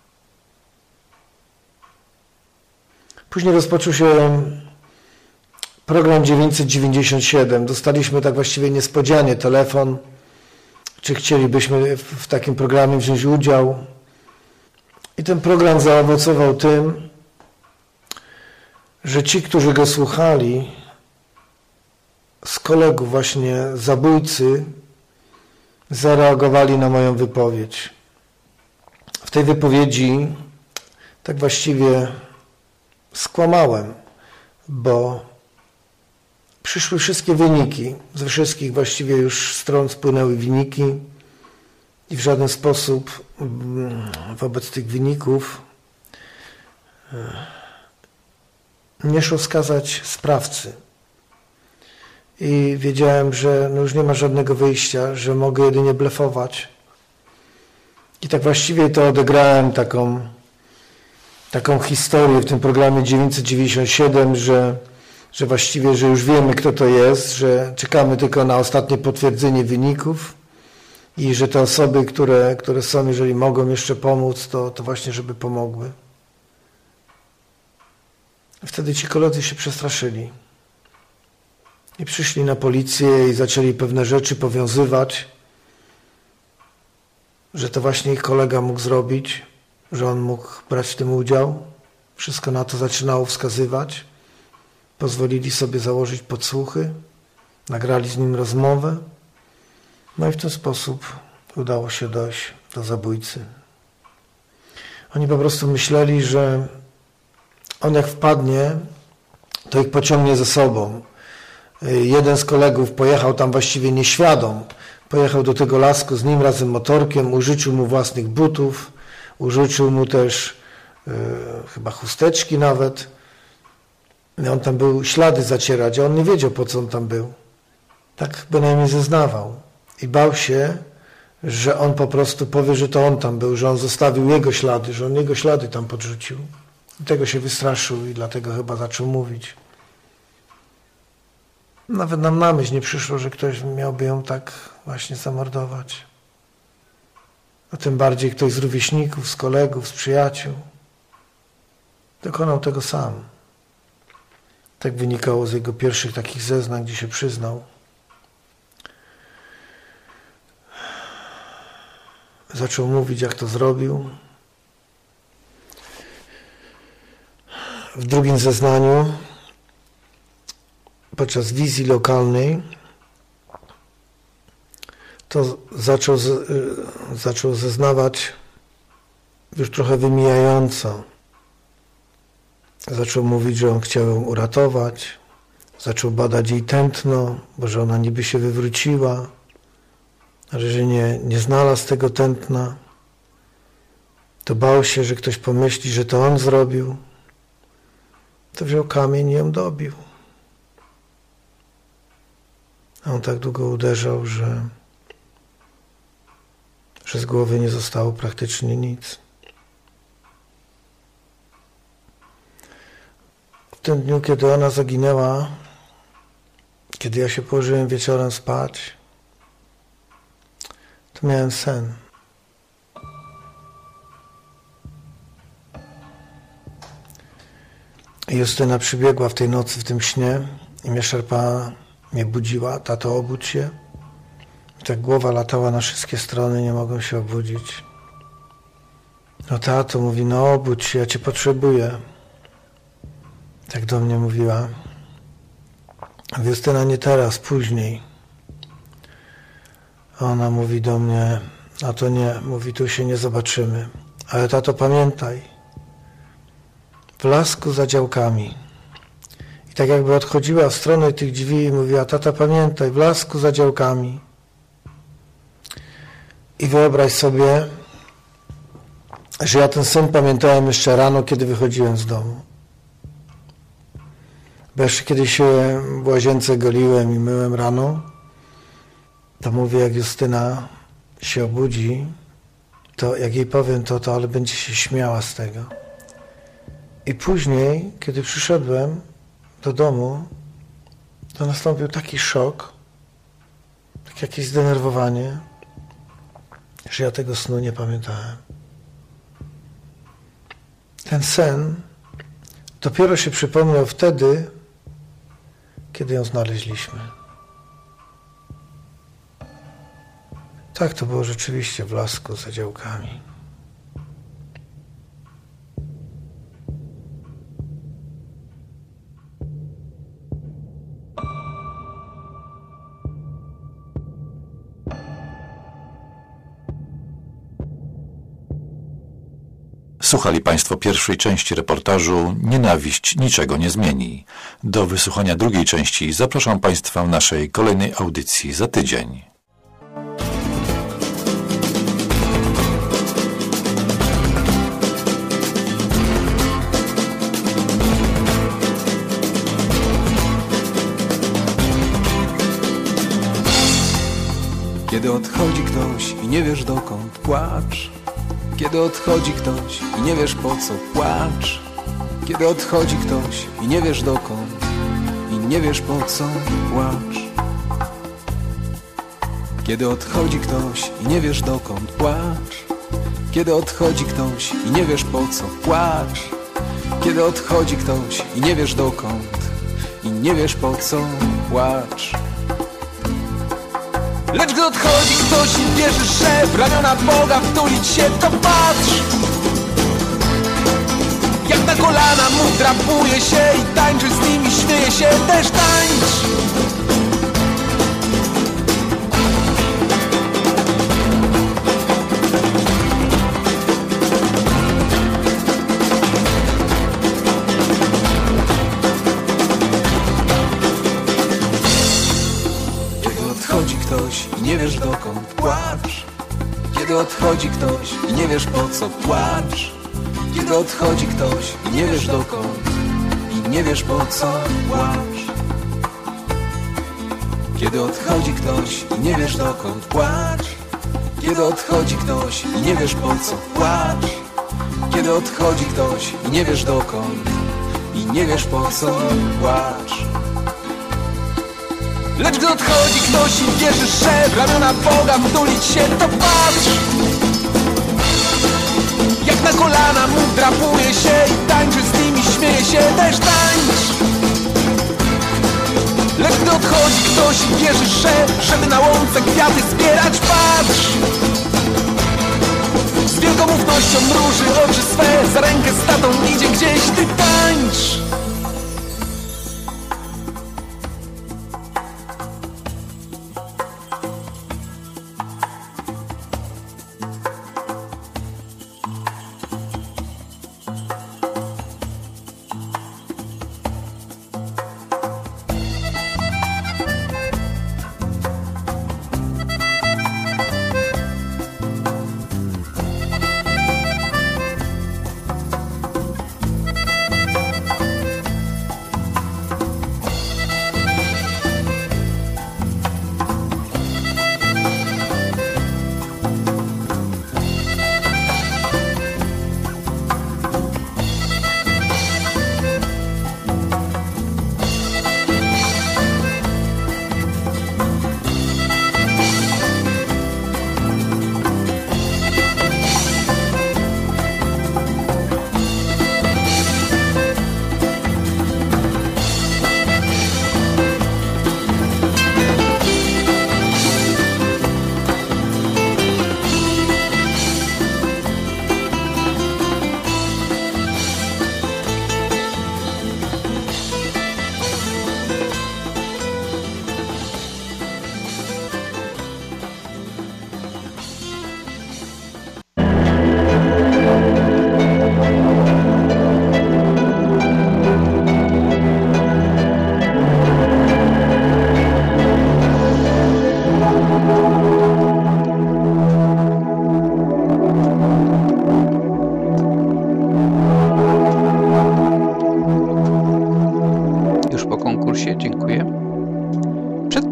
[SPEAKER 11] Później rozpoczął się program 997. Dostaliśmy tak właściwie niespodzianie telefon, czy chcielibyśmy w takim programie wziąć udział. I ten program zaowocował tym, że ci, którzy go słuchali, z kolegów właśnie zabójcy, zareagowali na moją wypowiedź. W tej wypowiedzi tak właściwie skłamałem, bo przyszły wszystkie wyniki, ze wszystkich właściwie już stron spłynęły wyniki i w żaden sposób wobec tych wyników nie szło wskazać sprawcy. I wiedziałem, że już nie ma żadnego wyjścia, że mogę jedynie blefować. I tak właściwie to odegrałem taką historię w tym programie 997, że właściwie, że już wiemy, kto to jest, że czekamy tylko na ostatnie potwierdzenie wyników i że te osoby, które są, jeżeli mogą jeszcze pomóc, to właśnie, żeby pomogły. Wtedy ci koledzy się przestraszyli i przyszli na policję i zaczęli pewne rzeczy powiązywać, że to właśnie ich kolega mógł zrobić, że on mógł brać w tym udział. Wszystko na to zaczynało wskazywać. Pozwolili sobie założyć podsłuchy, nagrali z nim rozmowę. No i w ten sposób udało się dojść do zabójcy. Oni po prostu myśleli, że on jak wpadnie, to ich pociągnie ze sobą. Jeden z kolegów pojechał tam właściwie nieświadom. Pojechał do tego lasku z nim razem motorkiem, użyczył mu własnych butów, użyczył mu też chyba chusteczki nawet. I on tam był ślady zacierać, a on nie wiedział, po co on tam był. Tak bynajmniej zeznawał. I bał się, że on po prostu powie, że to on tam był, że on zostawił jego ślady, że on jego ślady tam podrzucił. I tego się wystraszył i dlatego chyba zaczął mówić. Nawet nam na myśl nie przyszło, że ktoś miałby ją tak właśnie zamordować. A tym bardziej ktoś z rówieśników, z kolegów, z przyjaciół. Dokonał tego sam. Tak wynikało z jego pierwszych takich zeznań, gdzie się przyznał. Zaczął mówić, jak to zrobił. W drugim zeznaniu, podczas wizji lokalnej, to zaczął zeznawać już trochę wymijająco. Zaczął mówić, że on chciał ją uratować. Zaczął badać jej tętno, bo że ona niby się wywróciła, ale że nie znalazł tego tętna. To bał się, że ktoś pomyśli, że to on zrobił. To wziął kamień i ją dobił. A on tak długo uderzał, że z głowy nie zostało praktycznie nic. W tym dniu, kiedy ona zaginęła, kiedy ja się położyłem wieczorem spać, to miałem sen. Justyna przybiegła w tej nocy, w tym śnie i mnie szarpała, mnie budziła. Tato, obudź się. I tak głowa latała na wszystkie strony, nie mogłem się obudzić. No tato, mówi, no obudź się, ja cię potrzebuję. Tak do mnie mówiła. Justyna, nie teraz, później. Ona mówi do mnie, a to nie, mówi, tu się nie zobaczymy. Ale tato, pamiętaj, w lasku za działkami. I tak jakby odchodziła w stronę tych drzwi i mówiła, tata, pamiętaj, w lasku za działkami. I wyobraź sobie, że ja ten sen pamiętałem jeszcze rano, kiedy wychodziłem z domu. Bo jeszcze kiedy się w łazience goliłem i myłem rano, to mówię, jak Justyna się obudzi, to jak jej powiem to ale będzie się śmiała z tego. I później, kiedy przyszedłem do domu, to nastąpił taki szok, takie jakieś zdenerwowanie, że ja tego snu nie pamiętałem. Ten sen dopiero się przypomniał wtedy, kiedy ją znaleźliśmy. Tak, to było rzeczywiście w lasku za działkami.
[SPEAKER 5] Słuchali Państwo pierwszej części reportażu Nienawiść niczego nie zmieni. Do wysłuchania drugiej części zapraszam Państwa w naszej kolejnej audycji za tydzień.
[SPEAKER 4] Kiedy odchodzi ktoś i nie wiesz dokąd, płacz. Kiedy odchodzi ktoś i nie wiesz po co, płacz. Kiedy odchodzi ktoś i nie wiesz dokąd i nie wiesz po co, płacz. Kiedy odchodzi ktoś i nie wiesz dokąd, płacz. Kiedy odchodzi ktoś i nie wiesz po co, płacz. Kiedy odchodzi ktoś i nie wiesz dokąd i nie wiesz po co, płacz. Lecz gdy odchodzi ktoś i wierzysz, że w ramiona Boga wtulić się, to patrz. Jak na kolana mu drapuje się i tańczy z nimi, śmieje się, też tańcz. I nie wiesz dokąd, płacz. Kiedy odchodzi ktoś i nie wiesz po co, płacz. Kiedy odchodzi ktoś i nie wiesz dokąd i nie wiesz po co, płacz. Kiedy odchodzi ktoś i nie wiesz dokąd, płacz. Kiedy odchodzi ktoś i nie wiesz po co, płacz. Kiedy odchodzi ktoś i nie wiesz dokąd i nie wiesz po co, płacz. Lecz gdy odchodzi ktoś i wierzysz, że w ramiona Boga wtulić się, to patrz. Jak na kolana mu drapuje się i tańczy z nimi, śmieje się, też tańcz. Lecz gdy odchodzi ktoś i wierzysz, że żeby na łące kwiaty zbierać, patrz. Z wielką ufnością mruży oczy swe, za rękę z tatą idzie gdzieś, ty tańcz.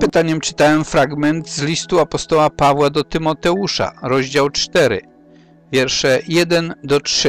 [SPEAKER 3] pytaniem czytałem fragment z listu apostoła Pawła do Tymoteusza, rozdział 4, wiersze 1-3.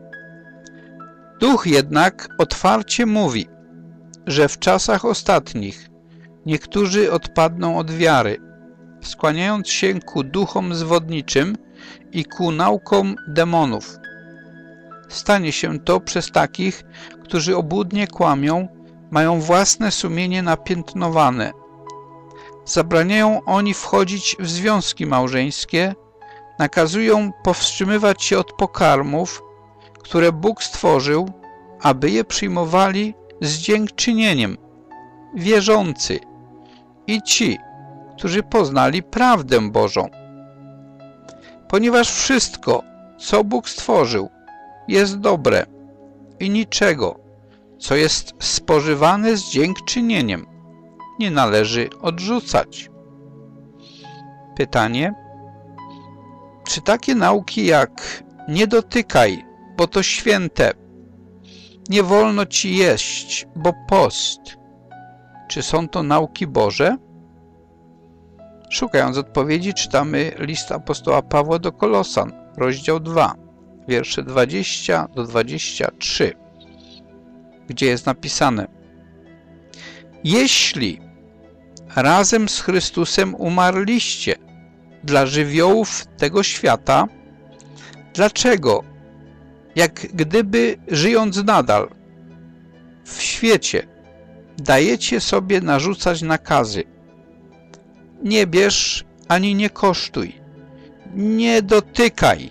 [SPEAKER 3] Duch jednak otwarcie mówi, że w czasach ostatnich niektórzy odpadną od wiary, skłaniając się ku duchom zwodniczym i ku naukom demonów. Stanie się to przez takich, którzy obłudnie kłamią, mają własne sumienie napiętnowane. Zabraniają oni wchodzić w związki małżeńskie, nakazują powstrzymywać się od pokarmów, które Bóg stworzył, aby je przyjmowali z dziękczynieniem, wierzący i ci, którzy poznali prawdę Bożą. Ponieważ wszystko, co Bóg stworzył, jest dobre i niczego, co jest spożywane z dziękczynieniem, nie należy odrzucać. Pytanie: czy takie nauki jak nie dotykaj, bo to święte, nie wolno ci jeść, bo post, czy są to nauki Boże? Szukając odpowiedzi, czytamy list apostoła Pawła do Kolosan, rozdział 2, wiersze 20-23, gdzie jest napisane: jeśli razem z Chrystusem umarliście dla żywiołów tego świata, dlaczego, jak gdyby żyjąc nadal w świecie, dajecie sobie narzucać nakazy? Nie bierz ani nie kosztuj, nie dotykaj.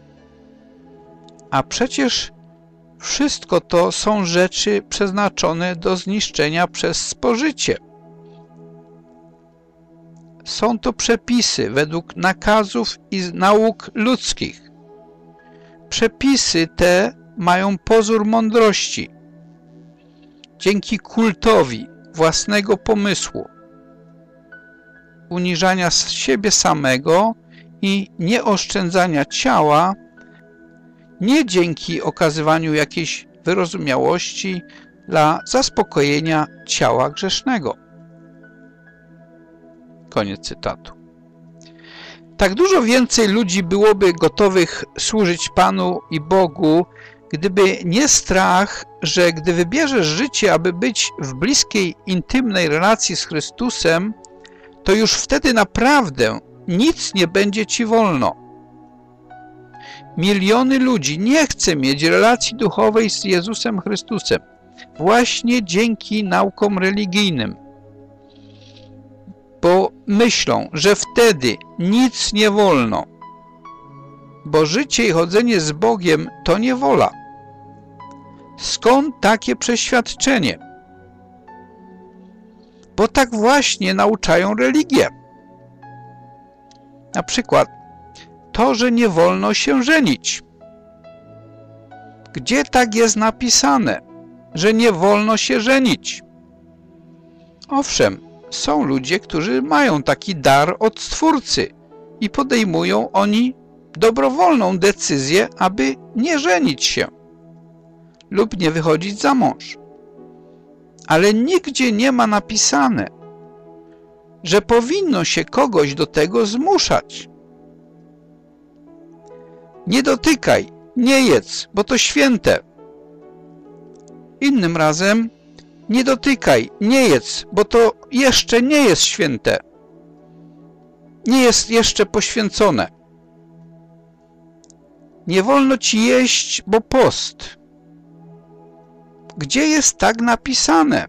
[SPEAKER 3] A przecież wszystko to są rzeczy przeznaczone do zniszczenia przez spożycie. Są to przepisy według nakazów i nauk ludzkich. Przepisy te mają pozór mądrości. Dzięki kultowi własnego pomysłu, uniżania siebie samego i nieoszczędzania ciała, nie dzięki okazywaniu jakiejś wyrozumiałości dla zaspokojenia ciała grzesznego. Koniec cytatu. Tak dużo więcej ludzi byłoby gotowych służyć Panu i Bogu, gdyby nie strach, że gdy wybierzesz życie, aby być w bliskiej, intymnej relacji z Chrystusem, to już wtedy naprawdę nic nie będzie ci wolno. Miliony ludzi nie chce mieć relacji duchowej z Jezusem Chrystusem właśnie dzięki naukom religijnym, bo myślą, że wtedy nic nie wolno, bo życie i chodzenie z Bogiem to niewola. Skąd takie przeświadczenie? Bo tak właśnie nauczają religie. Na przykład to, że nie wolno się żenić. Gdzie tak jest napisane, że nie wolno się żenić? Owszem, są ludzie, którzy mają taki dar od Stwórcy i podejmują oni dobrowolną decyzję, aby nie żenić się lub nie wychodzić za mąż. Ale nigdzie nie ma napisane, że powinno się kogoś do tego zmuszać. Nie dotykaj, nie jedz, bo to święte. Innym razem nie dotykaj, nie jedz, bo to jeszcze nie jest święte. Nie jest jeszcze poświęcone. Nie wolno ci jeść, bo post. Gdzie jest tak napisane?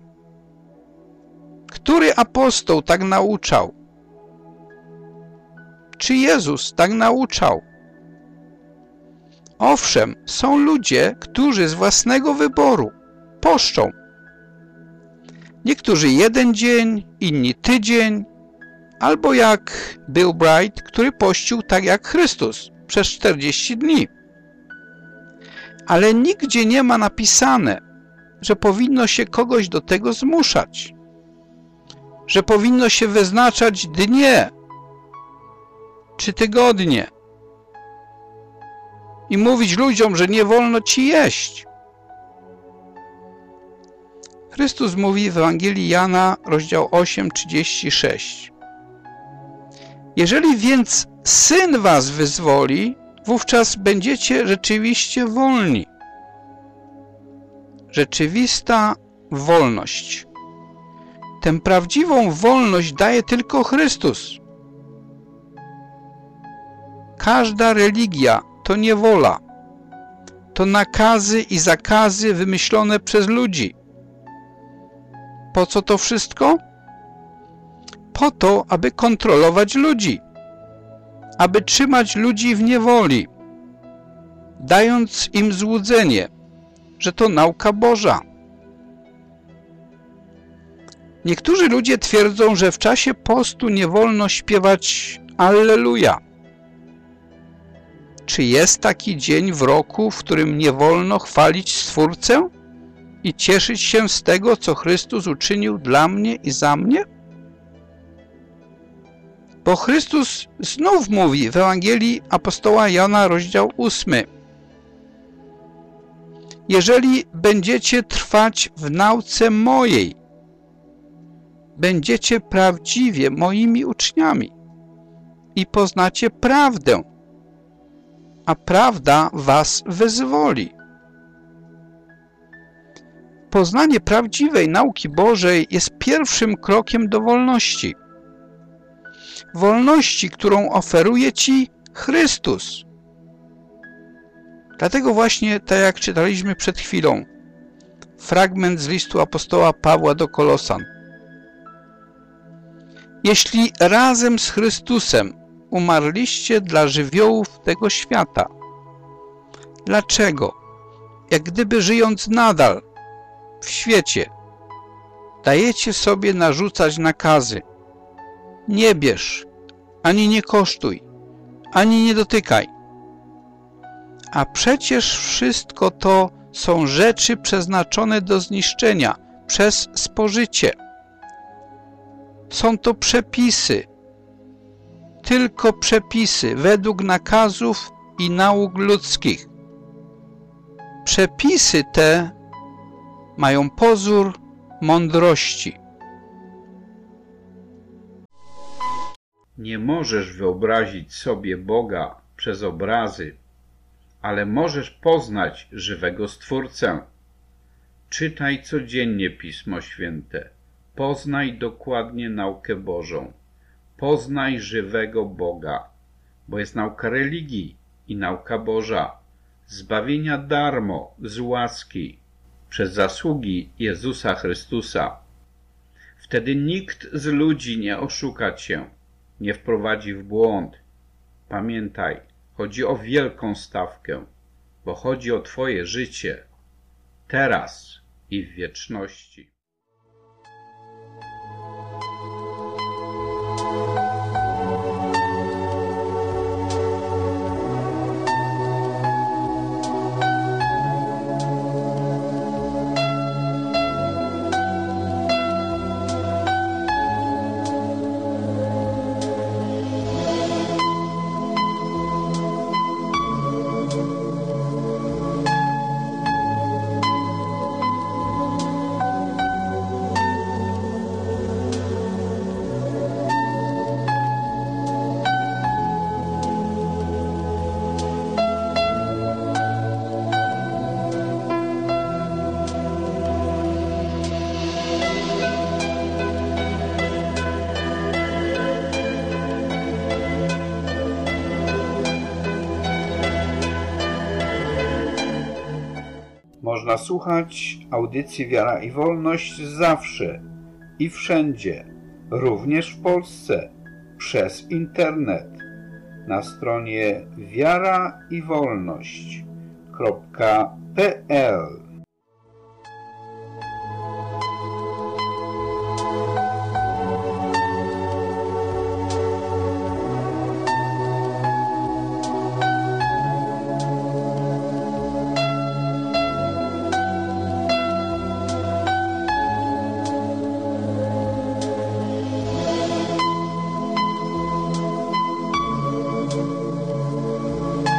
[SPEAKER 3] Który apostoł tak nauczał? Czy Jezus tak nauczał? Owszem, są ludzie, którzy z własnego wyboru poszczą. Niektórzy jeden dzień, inni tydzień, albo jak Bill Bright, który pościł tak jak Chrystus przez 40 dni. Ale nigdzie nie ma napisane, że powinno się kogoś do tego zmuszać, że powinno się wyznaczać dnie czy tygodnie i mówić ludziom, że nie wolno ci jeść. Chrystus mówi w Ewangelii Jana, rozdział 8, 36. Jeżeli więc Syn was wyzwoli, wówczas będziecie rzeczywiście wolni. Rzeczywista wolność. Tę prawdziwą wolność daje tylko Chrystus. Każda religia to niewola. To nakazy i zakazy wymyślone przez ludzi. Po co to wszystko? Po to, aby kontrolować ludzi. Aby trzymać ludzi w niewoli, dając im złudzenie, że to nauka Boża. Niektórzy ludzie twierdzą, że w czasie postu nie wolno śpiewać Alleluja. Czy jest taki dzień w roku, w którym nie wolno chwalić Stwórcę i cieszyć się z tego, co Chrystus uczynił dla mnie i za mnie? Bo Chrystus znów mówi w Ewangelii apostoła Jana, rozdział 8. Jeżeli będziecie trwać w nauce mojej, będziecie prawdziwie moimi uczniami i poznacie prawdę, a prawda was wyzwoli. Poznanie prawdziwej nauki Bożej jest pierwszym krokiem do wolności. Wolności, którą oferuje ci Chrystus. Dlatego właśnie, tak jak czytaliśmy przed chwilą, fragment z listu apostoła Pawła do Kolosan. Jeśli razem z Chrystusem umarliście dla żywiołów tego świata, dlaczego, jak gdyby żyjąc nadal w świecie, dajecie sobie narzucać nakazy? Nie bierz, ani nie kosztuj, ani nie dotykaj. A przecież wszystko to są rzeczy przeznaczone do zniszczenia przez spożycie. Są to przepisy, tylko przepisy według nakazów i nauk ludzkich. Przepisy te mają pozór mądrości.
[SPEAKER 12] Nie możesz wyobrazić sobie Boga przez obrazy, ale możesz poznać żywego Stwórcę. Czytaj codziennie Pismo Święte. Poznaj dokładnie naukę Bożą. Poznaj żywego Boga, bo jest nauka religii i nauka Boża, zbawienia darmo, z łaski, przez zasługi Jezusa Chrystusa. Wtedy nikt z ludzi nie oszuka cię, nie wprowadzi w błąd. Pamiętaj, chodzi o wielką stawkę, bo chodzi o twoje życie, teraz i w wieczności. Można słuchać audycji Wiara i Wolność zawsze i wszędzie, również w Polsce, przez internet, na stronie wiaraiwolność.pl.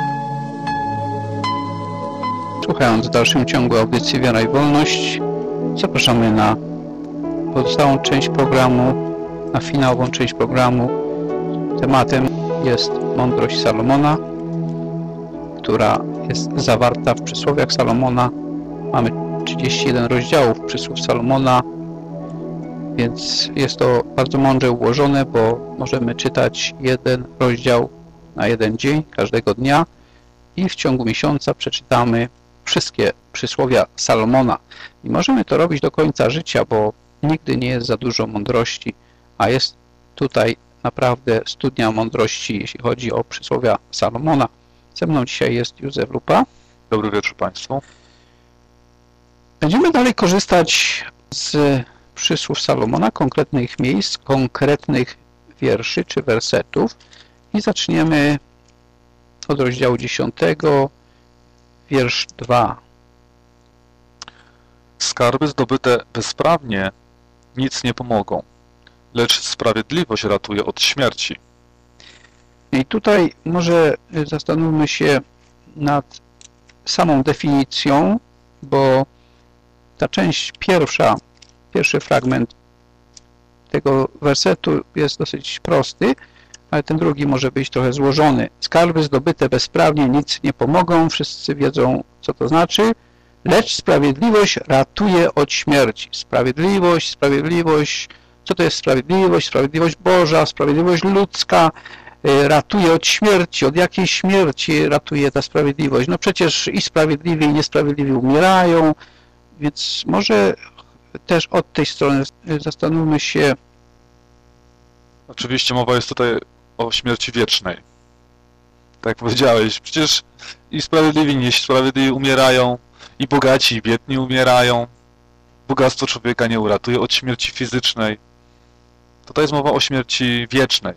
[SPEAKER 3] Słuchając w dalszym ciągu audycji Wiara i Wolność, Zapraszamy na pozostałą część programu, na finałową część programu. Tematem jest mądrość Salomona, która jest zawarta w przysłowiach Salomona. Mamy 31 rozdziałów przysłów Salomona, więc jest to bardzo mądrze ułożone, bo możemy czytać jeden rozdział na jeden dzień, każdego dnia i w ciągu miesiąca przeczytamy wszystkie przysłowia Salomona. I możemy to robić do końca życia, bo nigdy nie jest za dużo mądrości, a jest tutaj naprawdę studnia mądrości, jeśli chodzi o przysłowia Salomona. Ze mną dzisiaj jest Józef Lupa.
[SPEAKER 13] Dobry wieczór Państwu.
[SPEAKER 3] Będziemy dalej korzystać z przysłów Salomona, konkretnych miejsc, konkretnych wierszy czy wersetów i zaczniemy od rozdziału 10, wiersz 2.
[SPEAKER 13] Skarby zdobyte bezprawnie nic nie pomogą, lecz sprawiedliwość ratuje od śmierci.
[SPEAKER 3] I tutaj może zastanówmy się nad samą definicją, bo ta część pierwszy fragment tego wersetu jest dosyć prosty, ale ten drugi może być trochę złożony. Skarby zdobyte bezprawnie nic nie pomogą, wszyscy wiedzą, co to znaczy, lecz sprawiedliwość ratuje od śmierci. Sprawiedliwość, co to jest sprawiedliwość? Sprawiedliwość Boża, sprawiedliwość ludzka ratuje od śmierci. Od jakiej śmierci ratuje ta sprawiedliwość? No przecież i sprawiedliwi, i niesprawiedliwi umierają, więc może też od tej strony zastanówmy się.
[SPEAKER 13] Oczywiście mowa jest tutaj o śmierci wiecznej. Tak jak powiedziałeś, przecież i sprawiedliwi, i niesprawiedliwi umierają, i bogaci, i biedni umierają. Bogactwo człowieka nie uratuje od śmierci fizycznej. Tutaj jest mowa o śmierci wiecznej.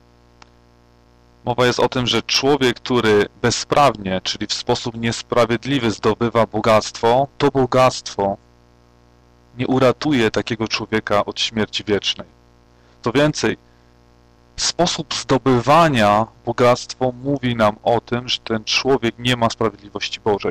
[SPEAKER 13] Mowa jest o tym, że człowiek, który bezprawnie, czyli w sposób niesprawiedliwy zdobywa bogactwo, to bogactwo nie uratuje takiego człowieka od śmierci wiecznej. Co więcej, sposób zdobywania bogactwa mówi nam o tym, że ten człowiek nie ma sprawiedliwości Bożej.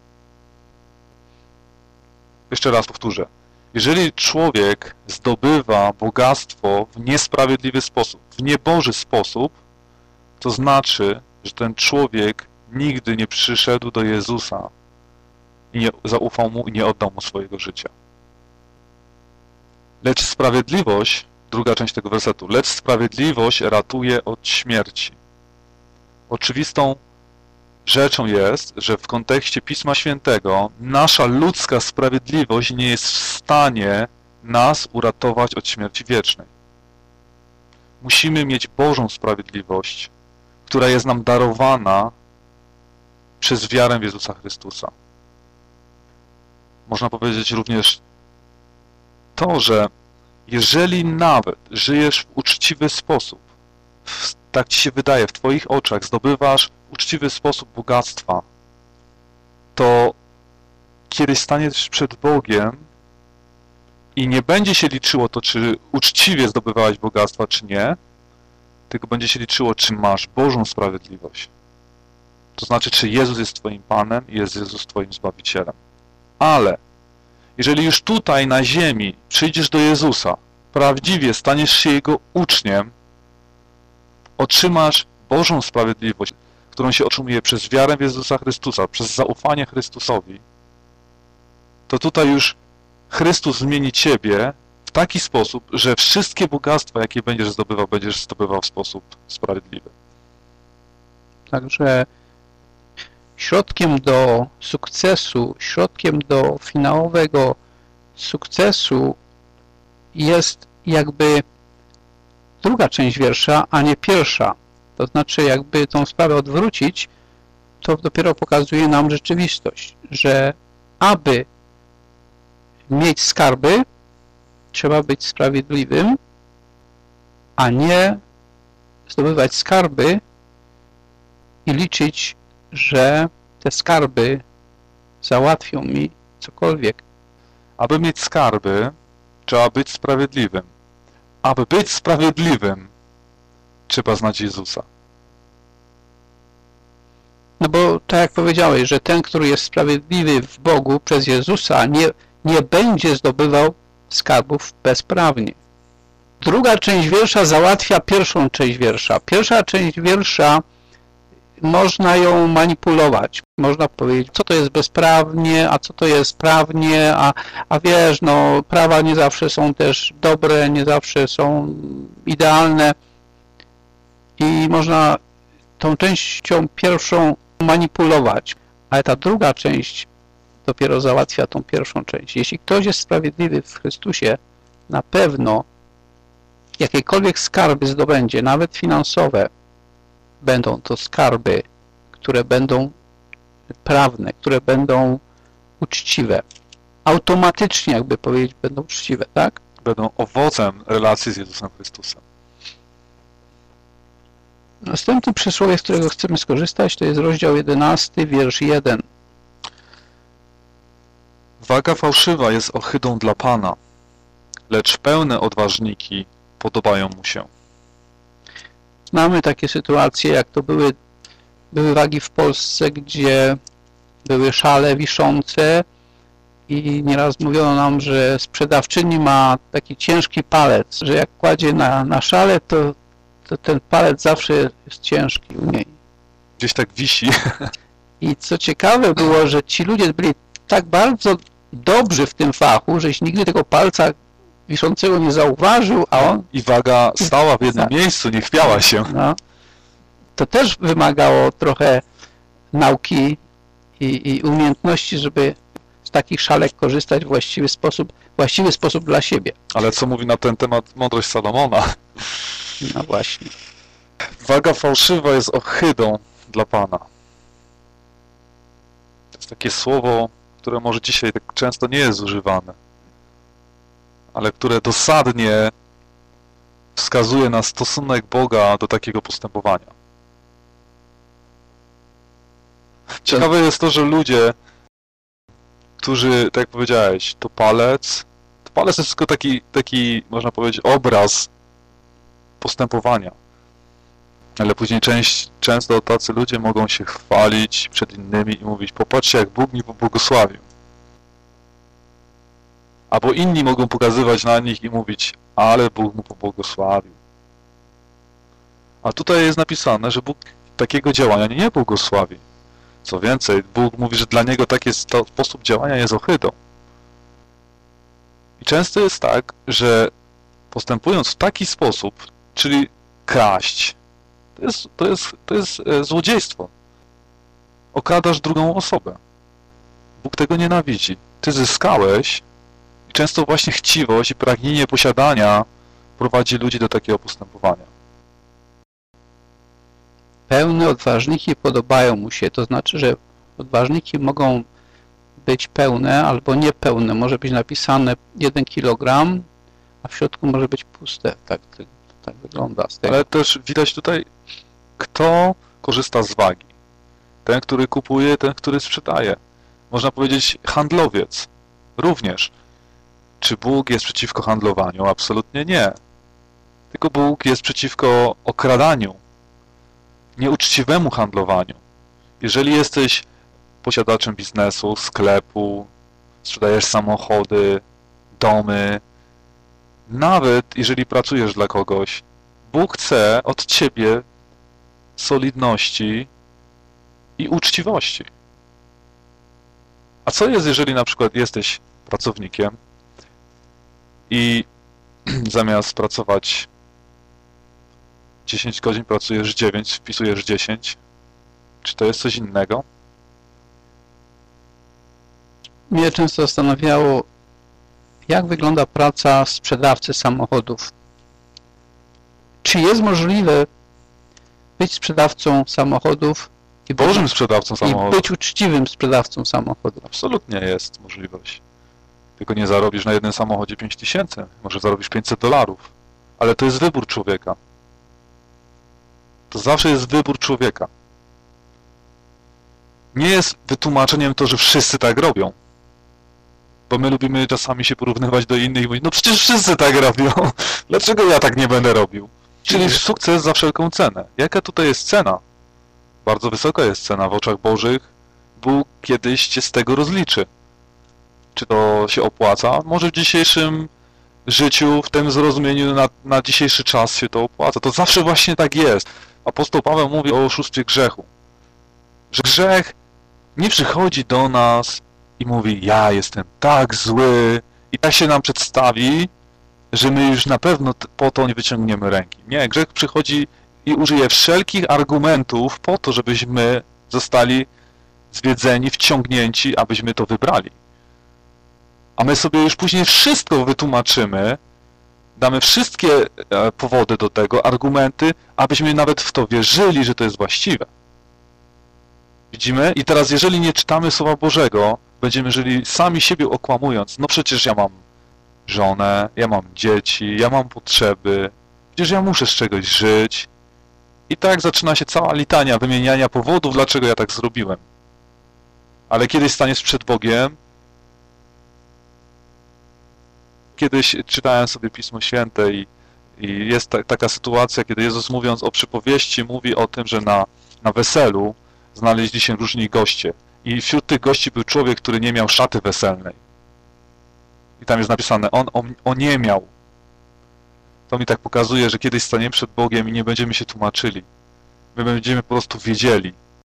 [SPEAKER 13] Jeszcze raz powtórzę. Jeżeli człowiek zdobywa bogactwo w niesprawiedliwy sposób, w nieboży sposób, to znaczy, że ten człowiek nigdy nie przyszedł do Jezusa i nie zaufał Mu i nie oddał Mu swojego życia. Lecz sprawiedliwość, druga część tego wersetu, lecz sprawiedliwość ratuje od śmierci. Oczywistą rzeczą jest, że w kontekście Pisma Świętego nasza ludzka sprawiedliwość nie jest w stanie nas uratować od śmierci wiecznej. Musimy mieć Bożą sprawiedliwość, która jest nam darowana przez wiarę w Jezusa Chrystusa. Można powiedzieć również to, że jeżeli nawet żyjesz w uczciwy sposób, tak ci się wydaje, w twoich oczach zdobywasz w uczciwy sposób bogactwa, to kiedyś staniesz przed Bogiem i nie będzie się liczyło to, czy uczciwie zdobywałeś bogactwa, czy nie, tylko będzie się liczyło, czy masz Bożą sprawiedliwość. To znaczy, czy Jezus jest twoim Panem i jest Jezus twoim Zbawicielem. Ale jeżeli już tutaj na ziemi przyjdziesz do Jezusa, prawdziwie staniesz się Jego uczniem, otrzymasz Bożą sprawiedliwość, którą się otrzymuje przez wiarę w Jezusa Chrystusa, przez zaufanie Chrystusowi, to tutaj już Chrystus zmieni ciebie w taki sposób, że wszystkie bogactwa, jakie będziesz zdobywał w sposób sprawiedliwy.
[SPEAKER 3] Także środkiem do sukcesu, środkiem do finałowego sukcesu jest jakby druga część wiersza, a nie pierwsza. To znaczy, jakby tą sprawę odwrócić, to dopiero pokazuje nam rzeczywistość, że aby mieć skarby, trzeba być sprawiedliwym, a nie zdobywać skarby i liczyć, że te skarby załatwią mi cokolwiek.
[SPEAKER 13] Aby mieć skarby, trzeba być sprawiedliwym. Aby być sprawiedliwym, trzeba znać Jezusa.
[SPEAKER 3] No bo tak jak powiedziałeś, że ten, który jest sprawiedliwy w Bogu przez Jezusa, nie będzie zdobywał skarbów bezprawnie. Druga część wiersza załatwia pierwszą część wiersza. Pierwsza część wiersza można ją manipulować. Można powiedzieć, co to jest bezprawnie, a co to jest prawnie, a wiesz, no prawa nie zawsze są też dobre, nie zawsze są idealne i można tą częścią pierwszą manipulować, ale ta druga część dopiero załatwia tą pierwszą część. Jeśli ktoś jest sprawiedliwy w Chrystusie, na pewno jakiekolwiek skarby zdobędzie, nawet finansowe, będą to skarby, które będą prawne, które będą uczciwe. Automatycznie, jakby powiedzieć, będą uczciwe, tak?
[SPEAKER 13] Będą owocem relacji z Jezusem Chrystusem.
[SPEAKER 3] Następny przysłowie, z którego chcemy skorzystać, to jest rozdział 11, wiersz 1.
[SPEAKER 13] Waga fałszywa jest ohydą dla Pana, lecz pełne odważniki podobają mu się.
[SPEAKER 3] Znamy takie sytuacje, jak to były wagi w Polsce, gdzie były szale wiszące i nieraz mówiono nam, że sprzedawczyni ma taki ciężki palec, że jak kładzie na szale, to ten palec zawsze jest ciężki u niej.
[SPEAKER 13] Gdzieś tak wisi.
[SPEAKER 3] I co ciekawe było, że ci ludzie byli tak bardzo dobrzy w tym fachu, żeś nigdy tego palca wiszącego nie zauważył, a on...
[SPEAKER 13] I waga stała w jednym miejscu, nie chwiała się.
[SPEAKER 3] No. To też wymagało trochę nauki i umiejętności, żeby z takich szalek korzystać w właściwy sposób dla siebie.
[SPEAKER 13] Ale co mówi na ten temat mądrość Salomona?
[SPEAKER 3] No właśnie.
[SPEAKER 13] Waga fałszywa jest ohydą dla Pana. To jest takie słowo, które może dzisiaj tak często nie jest używane, ale które dosadnie wskazuje na stosunek Boga do takiego postępowania. Ciekawe jest to, że ludzie, którzy, tak jak powiedziałeś, to palec jest tylko taki, można powiedzieć, obraz postępowania. Ale później często tacy ludzie mogą się chwalić przed innymi i mówić, popatrzcie, jak Bóg mi pobłogosławił. Albo inni mogą pokazywać na nich i mówić, ale Bóg mu pobłogosławił. A tutaj jest napisane, że Bóg takiego działania nie błogosławi. Co więcej, Bóg mówi, że dla Niego taki sposób działania jest ohydą. I często jest tak, że postępując w taki sposób, czyli kraść, to jest złodziejstwo. Okradasz drugą osobę. Bóg tego nienawidzi. Ty zyskałeś i często właśnie chciwość i pragnienie posiadania prowadzi ludzi do takiego postępowania.
[SPEAKER 3] Pełne odważniki podobają mu się. To znaczy, że odważniki mogą być pełne albo niepełne. Może być napisane 1 kg, a w środku może być puste. Tak wygląda z tego.
[SPEAKER 13] Ale też widać tutaj, kto korzysta z wagi. Ten, który kupuje, ten, który sprzedaje. Można powiedzieć handlowiec również. Czy Bóg jest przeciwko handlowaniu? Absolutnie nie. Tylko Bóg jest przeciwko okradaniu, nieuczciwemu handlowaniu. Jeżeli jesteś posiadaczem biznesu, sklepu, sprzedajesz samochody, domy, nawet jeżeli pracujesz dla kogoś, Bóg chce od ciebie solidności i uczciwości. A co jest, jeżeli na przykład jesteś pracownikiem i zamiast pracować 10 godzin, pracujesz 9, wpisujesz 10? Czy to jest coś innego?
[SPEAKER 3] Mnie często zastanawiało, jak wygląda praca sprzedawcy samochodów. Czy jest możliwe być sprzedawcą samochodów i
[SPEAKER 13] Bożym sprzedawcą samochodów.
[SPEAKER 3] I być uczciwym sprzedawcą samochodów?
[SPEAKER 13] Absolutnie jest możliwość. Tylko nie zarobisz na jednym samochodzie 5000, może zarobisz $500. Ale to jest wybór człowieka. To zawsze jest wybór człowieka. Nie jest wytłumaczeniem to, że wszyscy tak robią. Bo my lubimy czasami się porównywać do innych i mówić, no przecież wszyscy tak robią. Dlaczego ja tak nie będę robił? Czyli sukces za wszelką cenę. Jaka tutaj jest cena? Bardzo wysoka jest cena w oczach Bożych. Bóg kiedyś cię z tego rozliczy. czy to się opłaca. Może w dzisiejszym życiu, w tym zrozumieniu na dzisiejszy czas się to opłaca. To zawsze właśnie tak jest. Apostoł Paweł mówi o oszustwie grzechu. Że grzech nie przychodzi do nas i mówi, ja jestem tak zły i tak się nam przedstawi, że my już na pewno po to nie wyciągniemy ręki. Nie, grzech przychodzi i użyje wszelkich argumentów po to, żebyśmy zostali zwiedzeni, wciągnięci, abyśmy to wybrali. A my sobie już później wszystko wytłumaczymy, damy wszystkie powody do tego, argumenty, abyśmy nawet w to wierzyli, że to jest właściwe. Widzimy? I teraz, jeżeli nie czytamy Słowa Bożego, będziemy żyli sami siebie okłamując. No przecież ja mam żonę, ja mam dzieci, ja mam potrzeby, przecież ja muszę z czegoś żyć. I tak zaczyna się cała litania wymieniania powodów, dlaczego ja tak zrobiłem. Ale kiedyś staniesz przed Bogiem. Kiedyś czytałem sobie Pismo Święte i jest taka sytuacja, kiedy Jezus, mówiąc o przypowieści, mówi o tym, że na weselu znaleźli się różni goście. I wśród tych gości był człowiek, który nie miał szaty weselnej. I tam jest napisane, on nie miał. To mi tak pokazuje, że kiedyś staniemy przed Bogiem i nie będziemy się tłumaczyli. My będziemy po prostu wiedzieli.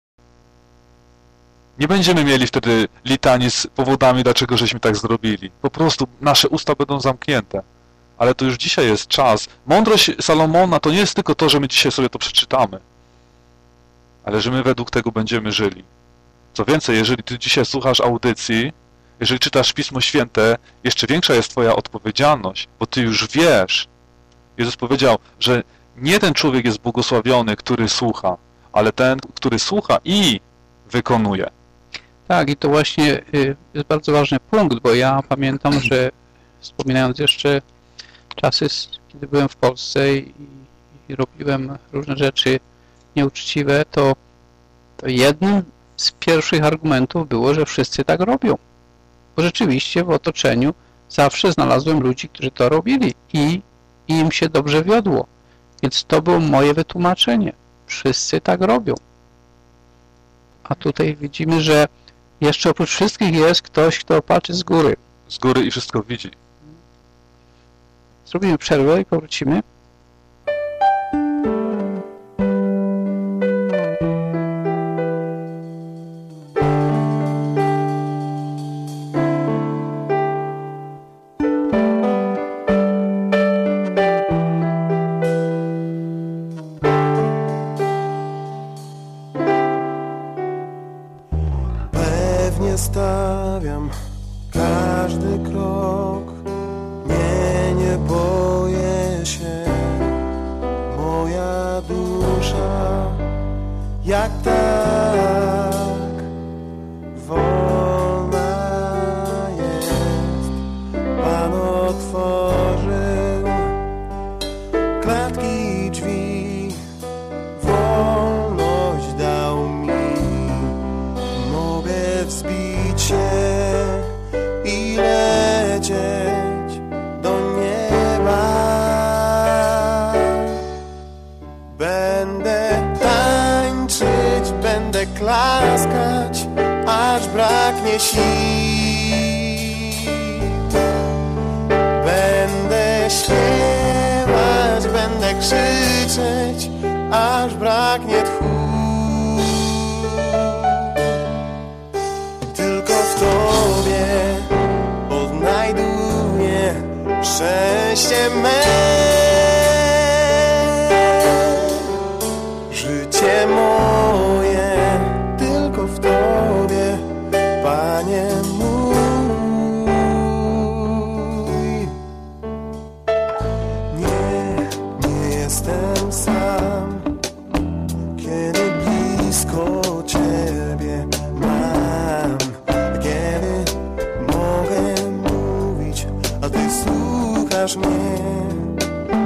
[SPEAKER 13] Nie będziemy mieli wtedy litanii z powodami, dlaczego żeśmy tak zrobili. Po prostu nasze usta będą zamknięte. Ale to już dzisiaj jest czas. Mądrość Salomona to nie jest tylko to, że my dzisiaj sobie to przeczytamy, ale że my według tego będziemy żyli. Co więcej, jeżeli ty dzisiaj słuchasz audycji, jeżeli czytasz Pismo Święte, jeszcze większa jest twoja odpowiedzialność, bo ty już wiesz. Jezus powiedział, że nie ten człowiek jest błogosławiony, który słucha, ale ten, który słucha i wykonuje.
[SPEAKER 3] Tak, i to właśnie jest bardzo ważny punkt, bo ja pamiętam, że wspominając jeszcze czasy, kiedy byłem w Polsce i robiłem różne rzeczy nieuczciwe, to jednym z pierwszych argumentów było, że wszyscy tak robią. Bo rzeczywiście w otoczeniu zawsze znalazłem ludzi, którzy to robili i im się dobrze wiodło. Więc to było moje wytłumaczenie. Wszyscy tak robią. A tutaj widzimy, że jeszcze oprócz wszystkich jest ktoś, kto patrzy z góry.
[SPEAKER 13] Z góry i wszystko widzi.
[SPEAKER 3] Zrobimy przerwę i powrócimy.
[SPEAKER 8] Stawiam każdy krok, nie boję się, moja dusza jak tak wolna jest. Pan otworzył klatki, drzwi, wolność dał mi, mogę wzbić się i lecieć do nieba. Będę tańczyć, będę klaskać, aż braknie sił. Będę śpiewać, będę krzyczeć, aż braknie tchu. Tylko w Tobie odnajduję szczęście me. Życie moje tylko w Tobie, Panie mój. Nie jestem sam, kiedy blisko Ciebie mam, kiedy mogę mówić, a Ty słuchasz mnie.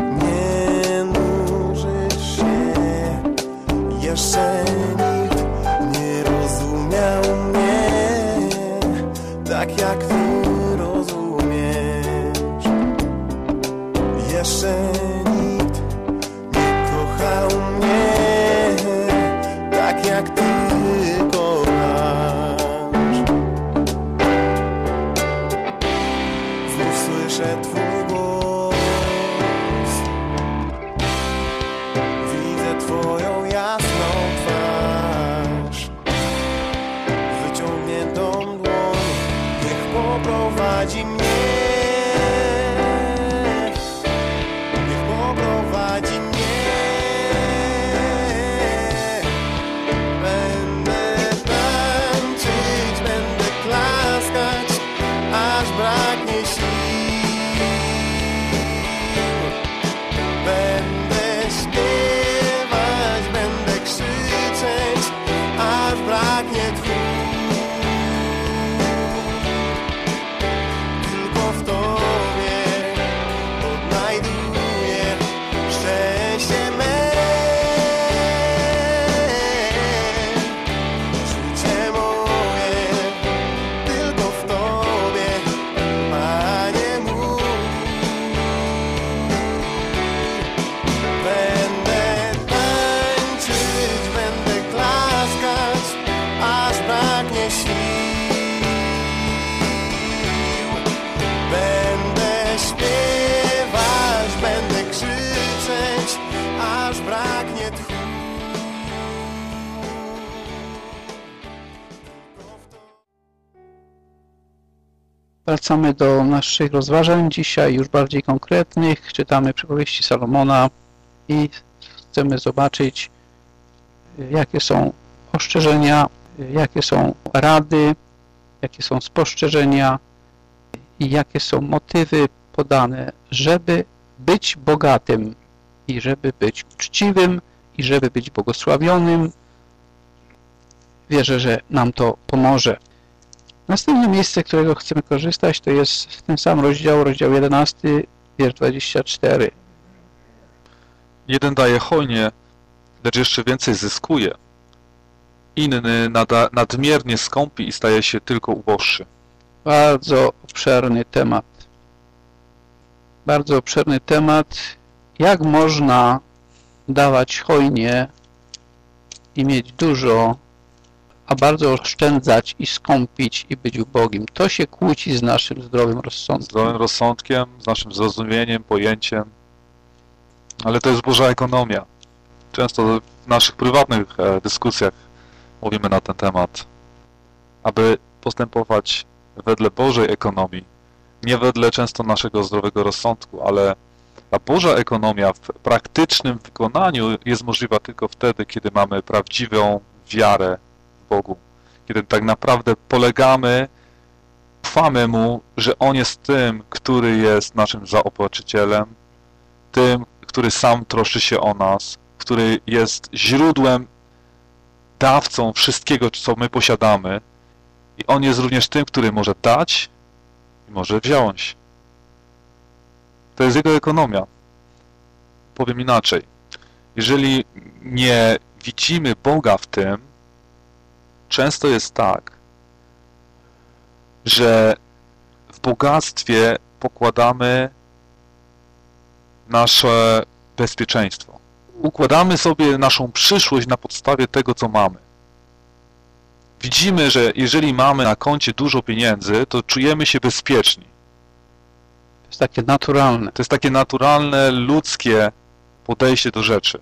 [SPEAKER 8] pić, aż braknie tchu.
[SPEAKER 3] Wracamy do naszych rozważań, dzisiaj już bardziej konkretnych. Czytamy przypowieści Salomona i chcemy zobaczyć, jakie są ostrzeżenia, jakie są rady, jakie są spostrzeżenia i jakie są motywy podane, żeby być bogatym i żeby być uczciwym i żeby być błogosławionym. Wierzę, że nam to pomoże. Następne miejsce, którego chcemy korzystać, to jest ten sam rozdział, rozdział 11, wiersz 24.
[SPEAKER 13] Jeden daje hojnie, lecz jeszcze więcej zyskuje. Inny nadmiernie skąpi i staje się tylko uboższy.
[SPEAKER 3] Bardzo obszerny temat. Bardzo obszerny temat. Jak można dawać hojnie i mieć dużo, a bardzo oszczędzać i skąpić i być ubogim. To się kłóci z naszym zdrowym rozsądkiem.
[SPEAKER 13] Zdrowym rozsądkiem, z naszym zrozumieniem, pojęciem. Ale to jest Boża ekonomia. Często w naszych prywatnych dyskusjach mówimy na ten temat. Aby postępować wedle Bożej ekonomii, nie wedle często naszego zdrowego rozsądku, ale ta Boża ekonomia w praktycznym wykonaniu jest możliwa tylko wtedy, kiedy mamy prawdziwą wiarę w Bogu. Kiedy tak naprawdę polegamy, ufamy Mu, że On jest tym, który jest naszym zaopatrzycielem, tym, który sam troszczy się o nas, który jest źródłem, dawcą wszystkiego, co my posiadamy. I On jest również tym, który może dać i może wziąć. To jest Jego ekonomia. Powiem inaczej. Jeżeli nie widzimy Boga w tym, często jest tak, że w bogactwie pokładamy nasze bezpieczeństwo. Układamy sobie naszą przyszłość na podstawie tego, co mamy. Widzimy, że jeżeli mamy na koncie dużo pieniędzy, to czujemy się bezpieczni.
[SPEAKER 3] To jest takie naturalne.
[SPEAKER 13] To jest takie naturalne, ludzkie podejście do rzeczy.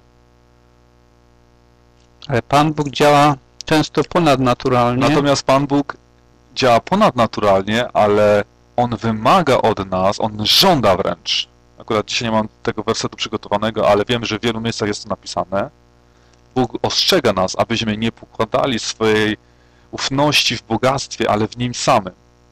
[SPEAKER 3] Ale Pan Bóg działa często ponadnaturalnie.
[SPEAKER 13] Natomiast Pan Bóg działa ponadnaturalnie, ale On wymaga od nas, On żąda wręcz. Akurat dzisiaj nie mam tego wersetu przygotowanego, ale wiem, że w wielu miejscach jest to napisane. Bóg ostrzega nas, abyśmy nie pokładali swojej ufności w bogactwie, ale w Nim samym.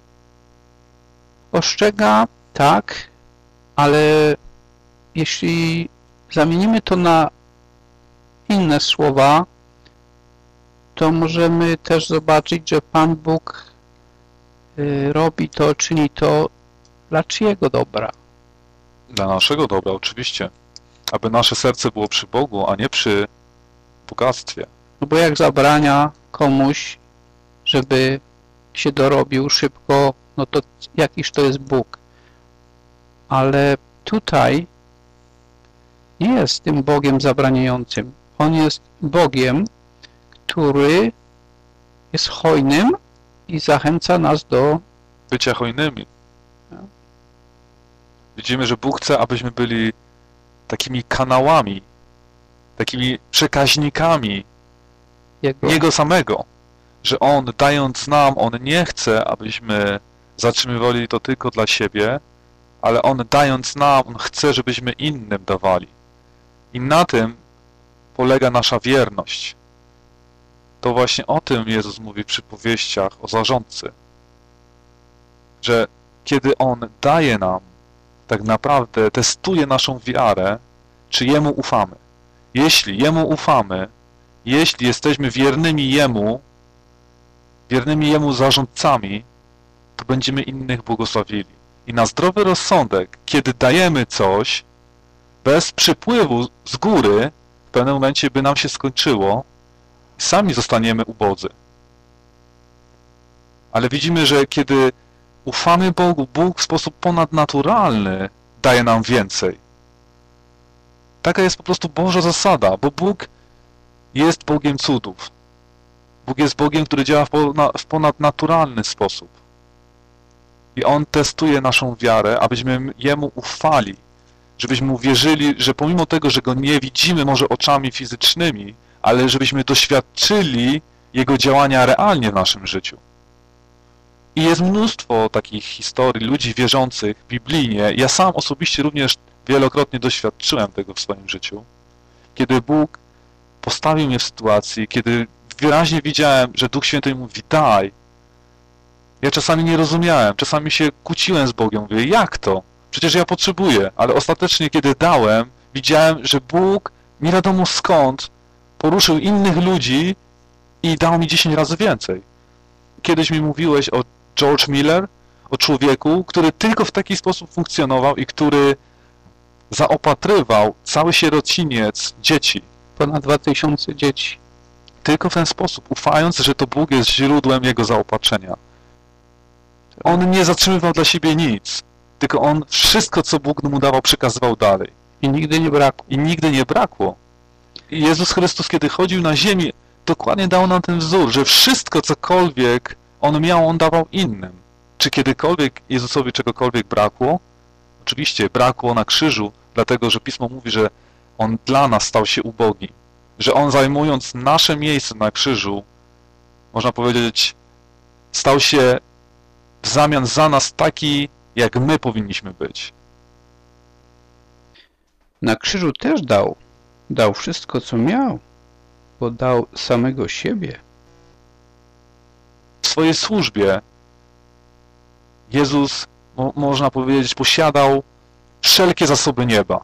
[SPEAKER 3] Ostrzega, tak, ale jeśli zamienimy to na inne słowa, to możemy też zobaczyć, że Pan Bóg robi to, czyni to dla czyjego dobra?
[SPEAKER 13] Dla naszego dobra, oczywiście. Aby nasze serce było przy Bogu, a nie przy bogactwie.
[SPEAKER 3] No bo jak zabrania komuś, żeby się dorobił szybko, no to jakiż to jest Bóg. Ale tutaj nie jest tym Bogiem zabraniającym. On jest Bogiem, który jest hojnym i zachęca nas do
[SPEAKER 13] bycia hojnymi. Widzimy, że Bóg chce, abyśmy byli takimi kanałami, takimi przekaźnikami Jego samego. Że On, dając nam, On nie chce, abyśmy zatrzymywali to tylko dla siebie, ale On, dając nam, On chce, żebyśmy innym dawali. I na tym polega nasza wierność. To właśnie o tym Jezus mówi w przypowieściach o zarządcy. Że kiedy On daje nam, tak naprawdę testuje naszą wiarę, czy Jemu ufamy. Jeśli Jemu ufamy, jeśli jesteśmy wiernymi Jemu zarządcami, to będziemy innych błogosławili. I na zdrowy rozsądek, kiedy dajemy coś, bez przypływu z góry, w pewnym momencie by nam się skończyło i sami zostaniemy ubodzy. Ale widzimy, że kiedy ufamy Bogu, Bóg w sposób ponadnaturalny daje nam więcej. Taka jest po prostu Boża zasada, bo Bóg jest Bogiem cudów. Bóg jest Bogiem, który działa w ponadnaturalny sposób. I On testuje naszą wiarę, abyśmy Jemu ufali, Żebyśmy uwierzyli, że pomimo tego, że Go nie widzimy może oczami fizycznymi, ale żebyśmy doświadczyli Jego działania realnie w naszym życiu. I jest mnóstwo takich historii ludzi wierzących biblijnie. Ja sam osobiście również wielokrotnie doświadczyłem tego w swoim życiu, kiedy Bóg postawił mnie w sytuacji, kiedy wyraźnie widziałem, że Duch Święty mówi daj. Ja czasami nie rozumiałem, czasami się kłóciłem z Bogiem, mówię jak to? Przecież ja potrzebuję, ale ostatecznie kiedy dałem, widziałem, że Bóg nie wiadomo skąd poruszył innych ludzi i dał mi 10 razy więcej. Kiedyś mi mówiłeś o George Miller, o człowieku, który tylko w taki sposób funkcjonował i który zaopatrywał cały sierociniec dzieci.
[SPEAKER 3] Ponad 2000 dzieci.
[SPEAKER 13] Tylko w ten sposób, ufając, że to Bóg jest źródłem jego zaopatrzenia. On nie zatrzymywał dla siebie nic, tylko on wszystko, co Bóg mu dawał, przekazywał dalej.
[SPEAKER 3] I nigdy nie brakło.
[SPEAKER 13] I nigdy nie brakło. I Jezus Chrystus, kiedy chodził na ziemi, dokładnie dał nam ten wzór, że wszystko, cokolwiek On miał, On dawał innym. Czy kiedykolwiek Jezusowi czegokolwiek brakło? Oczywiście brakło na krzyżu, dlatego że Pismo mówi, że On dla nas stał się ubogi. Że On zajmując nasze miejsce na krzyżu, można powiedzieć, stał się w zamian za nas taki, jak my powinniśmy być.
[SPEAKER 3] Na krzyżu też dał wszystko, co miał, bo dał samego siebie.
[SPEAKER 13] W swojej służbie Jezus, można powiedzieć, posiadał wszelkie zasoby nieba.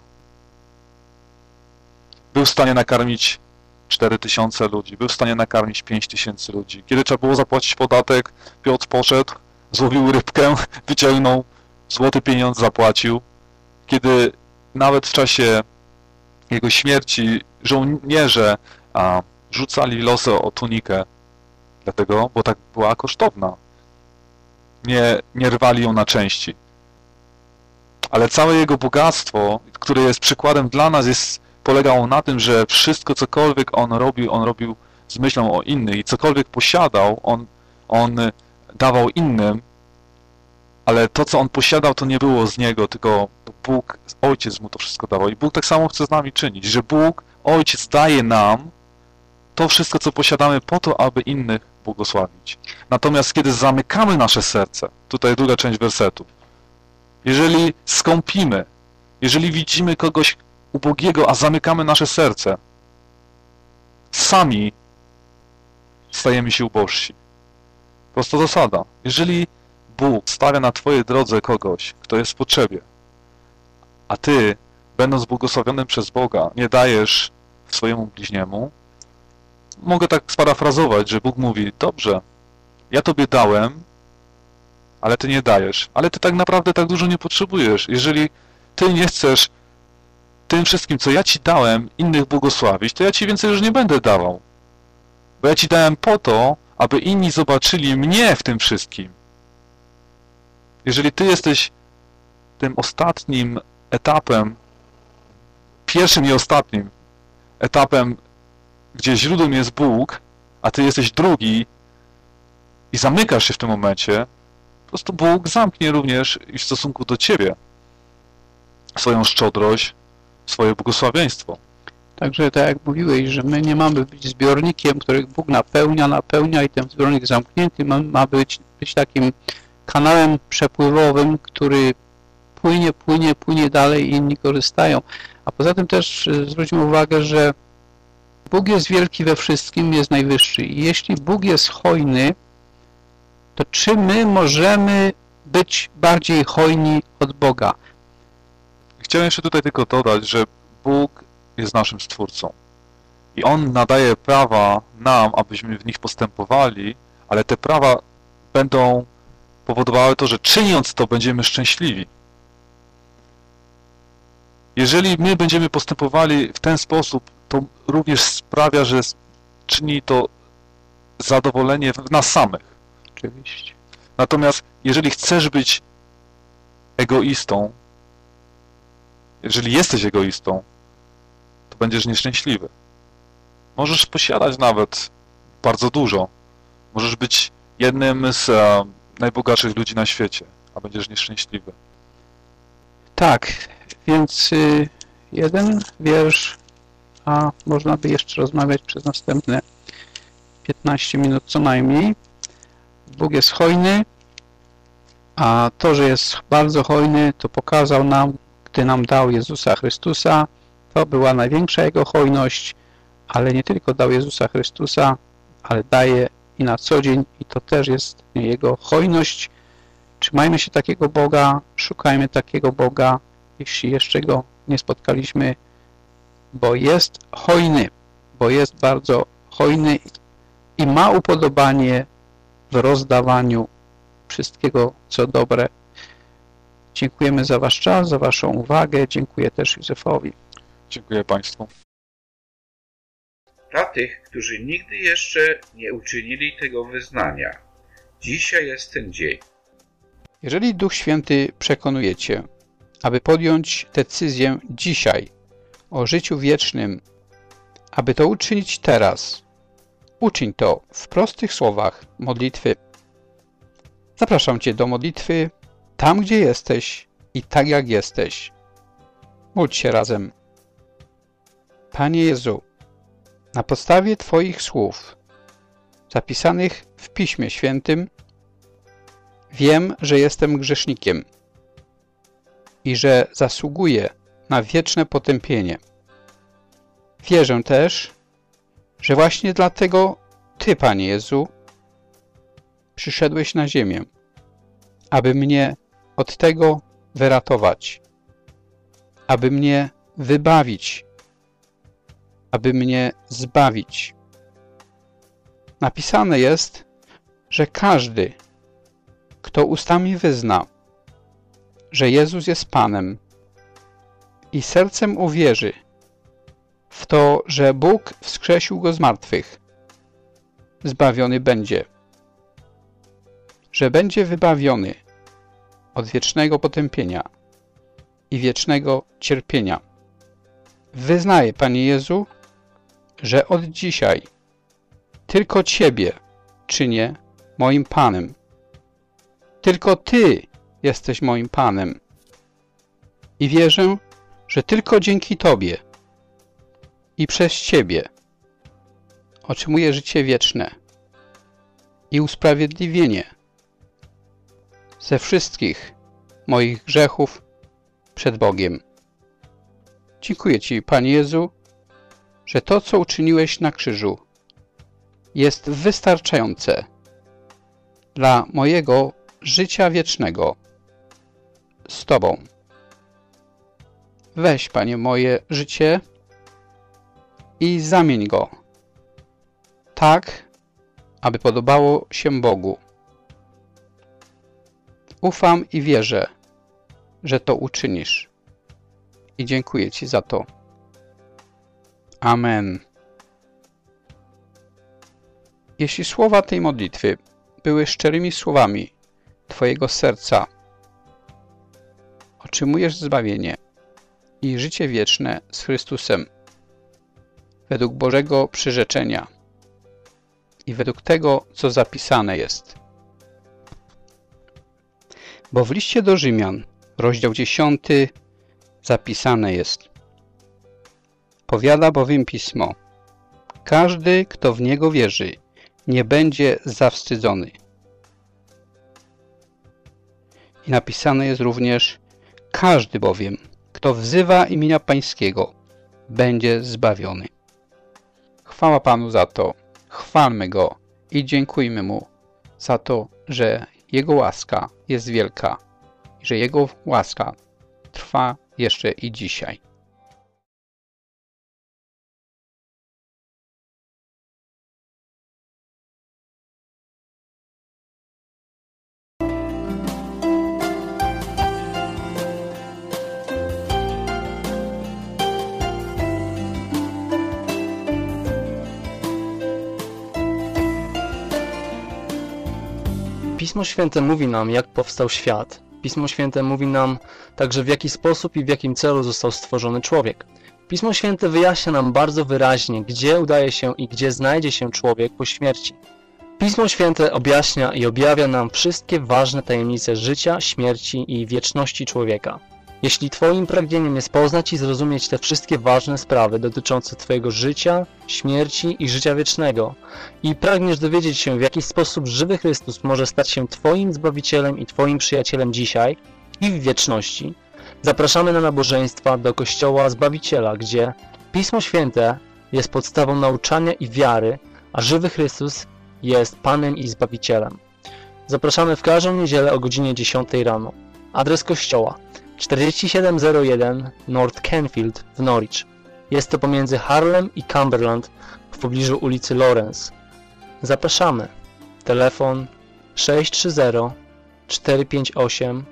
[SPEAKER 13] Był w stanie nakarmić 4000 ludzi, był w stanie nakarmić 5000 ludzi. Kiedy trzeba było zapłacić podatek, Piotr poszedł, złowił rybkę, wyciągnął złoty pieniądz, zapłacił. Kiedy nawet w czasie jego śmierci żołnierze rzucali losy o tunikę, dlatego, bo tak była kosztowna. Nie rwali ją na części. Ale całe jego bogactwo, które jest przykładem dla nas, polegało na tym, że wszystko, cokolwiek on robił z myślą o innych i cokolwiek posiadał, on dawał innym, ale to, co on posiadał, to nie było z niego, tylko Bóg, Ojciec mu to wszystko dawał. I Bóg tak samo chce z nami czynić, że Bóg, Ojciec daje nam to wszystko, co posiadamy po to, aby innych błogosławić. Natomiast kiedy zamykamy nasze serce, tutaj druga część wersetu, jeżeli skąpimy, jeżeli widzimy kogoś ubogiego, a zamykamy nasze serce, sami stajemy się ubożsi. Prosta zasada. Jeżeli Bóg stawia na twojej drodze kogoś, kto jest w potrzebie, a ty, będąc błogosławionym przez Boga, nie dajesz swojemu bliźniemu, mogę tak sparafrazować, że Bóg mówi, dobrze, ja tobie dałem, ale ty nie dajesz. Ale ty tak naprawdę tak dużo nie potrzebujesz. Jeżeli ty nie chcesz tym wszystkim, co ja ci dałem, innych błogosławić, to ja ci więcej już nie będę dawał. Bo ja ci dałem po to, aby inni zobaczyli mnie w tym wszystkim. Jeżeli ty jesteś tym ostatnim etapem, pierwszym i ostatnim etapem, gdzie źródłem jest Bóg, a ty jesteś drugi i zamykasz się w tym momencie, po prostu Bóg zamknie również i w stosunku do ciebie swoją szczodrość, swoje błogosławieństwo.
[SPEAKER 3] Także tak jak mówiłeś, że my nie mamy być zbiornikiem, których Bóg napełnia i ten zbiornik zamknięty ma być takim kanałem przepływowym, który płynie dalej i inni korzystają. A poza tym też zwróćmy uwagę, że Bóg jest wielki we wszystkim, jest najwyższy. I jeśli Bóg jest hojny, to czy my możemy być bardziej hojni od Boga?
[SPEAKER 13] Chciałem jeszcze tutaj tylko dodać, że Bóg jest naszym Stwórcą. I On nadaje prawa nam, abyśmy w nich postępowali, ale te prawa będą powodowały to, że czyniąc to, będziemy szczęśliwi. Jeżeli my będziemy postępowali w ten sposób, to również sprawia, że czyni to zadowolenie w nas samych.
[SPEAKER 3] Oczywiście.
[SPEAKER 13] Natomiast jeżeli chcesz być egoistą, jeżeli jesteś egoistą, to będziesz nieszczęśliwy. Możesz posiadać nawet bardzo dużo. Możesz być jednym z najbogatszych ludzi na świecie, a będziesz nieszczęśliwy.
[SPEAKER 3] Tak. Więc jeden wiersz, a można by jeszcze rozmawiać przez następne 15 minut co najmniej. Bóg jest hojny, a to, że jest bardzo hojny, to pokazał nam, gdy nam dał Jezusa Chrystusa. To była największa Jego hojność, ale nie tylko dał Jezusa Chrystusa, ale daje i na co dzień, i to też jest Jego hojność. Trzymajmy się takiego Boga, szukajmy takiego Boga, jeśli jeszcze Go nie spotkaliśmy, bo jest hojny, bo jest bardzo hojny i ma upodobanie w rozdawaniu wszystkiego, co dobre. Dziękujemy za Wasz czas, za Waszą uwagę. Dziękuję też Józefowi.
[SPEAKER 13] Dziękuję Państwu.
[SPEAKER 12] Dla tych, którzy nigdy jeszcze nie uczynili tego wyznania, dzisiaj jest ten dzień.
[SPEAKER 3] Jeżeli Duch Święty przekonuje Cię, aby podjąć decyzję dzisiaj o życiu wiecznym, aby to uczynić teraz, uczyń to w prostych słowach modlitwy. Zapraszam Cię do modlitwy tam, gdzie jesteś i tak jak jesteś. Módl się razem. Panie Jezu, na podstawie Twoich słów zapisanych w Piśmie Świętym wiem, że jestem grzesznikiem i że zasługuję na wieczne potępienie. Wierzę też, że właśnie dlatego Ty, Panie Jezu, przyszedłeś na ziemię, aby mnie od tego wyratować, aby mnie wybawić, aby mnie zbawić. Napisane jest, że każdy, kto ustami wyzna, że Jezus jest Panem i sercem uwierzy w to, że Bóg wskrzesił Go z martwych, zbawiony będzie, że będzie wybawiony od wiecznego potępienia i wiecznego cierpienia. Wyznaję, Panie Jezu, że od dzisiaj tylko Ciebie czynię moim Panem. Tylko Ty jesteś moim Panem. I wierzę, że tylko dzięki Tobie i przez Ciebie otrzymuję życie wieczne i usprawiedliwienie ze wszystkich moich grzechów przed Bogiem. Dziękuję Ci, Panie Jezu, że to, co uczyniłeś na krzyżu, jest wystarczające dla mojego życia wiecznego z Tobą. Weź, Panie, moje życie i zamień go tak, aby podobało się Bogu. Ufam i wierzę, że to uczynisz. I dziękuję Ci za to. Amen. Jeśli słowa tej modlitwy były szczerymi słowami Twojego serca, otrzymujesz zbawienie i życie wieczne z Chrystusem według Bożego przyrzeczenia i według tego, co zapisane jest. Bo w liście do Rzymian, rozdział 10, zapisane jest: powiada bowiem Pismo, każdy, kto w Niego wierzy, nie będzie zawstydzony. I napisane jest również: każdy bowiem, kto wzywa imienia Pańskiego, będzie zbawiony. Chwała Panu za to, chwalmy Go i dziękujmy Mu za to, że Jego łaska jest wielka i że Jego łaska trwa jeszcze i dzisiaj.
[SPEAKER 14] Pismo Święte mówi nam, jak powstał świat. Pismo Święte mówi nam także, w jaki sposób i w jakim celu został stworzony człowiek. Pismo Święte wyjaśnia nam bardzo wyraźnie, gdzie udaje się i gdzie znajdzie się człowiek po śmierci. Pismo Święte objaśnia i objawia nam wszystkie ważne tajemnice życia, śmierci i wieczności człowieka. Jeśli Twoim pragnieniem jest poznać i zrozumieć te wszystkie ważne sprawy dotyczące Twojego życia, śmierci i życia wiecznego i pragniesz dowiedzieć się, w jaki sposób żywy Chrystus może stać się Twoim Zbawicielem i Twoim przyjacielem dzisiaj i w wieczności, zapraszamy na nabożeństwa do Kościoła Zbawiciela, gdzie Pismo Święte jest podstawą nauczania i wiary, a żywy Chrystus jest Panem i Zbawicielem. Zapraszamy w każdą niedzielę o godzinie 10 rano. Adres kościoła 4701 North Canfield w Norwich. Jest to pomiędzy Harlem i Cumberland w pobliżu ulicy Lawrence. Zapraszamy. Telefon 630 458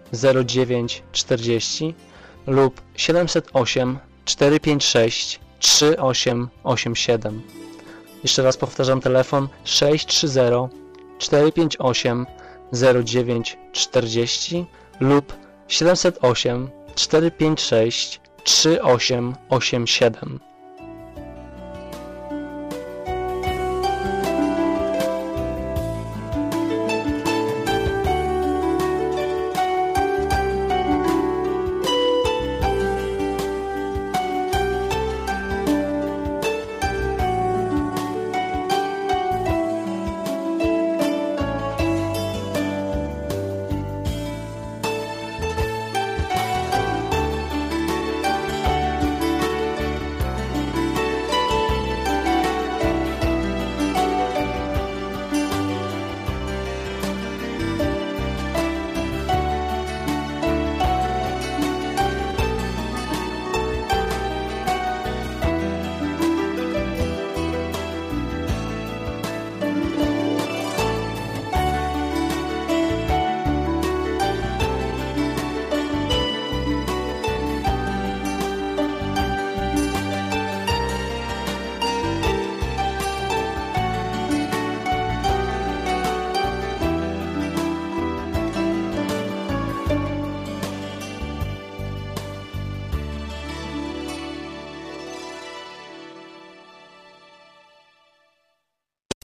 [SPEAKER 14] 0940 lub 708 456 3887. Jeszcze raz powtarzam, telefon 630 458 0940 lub 708 456 3887.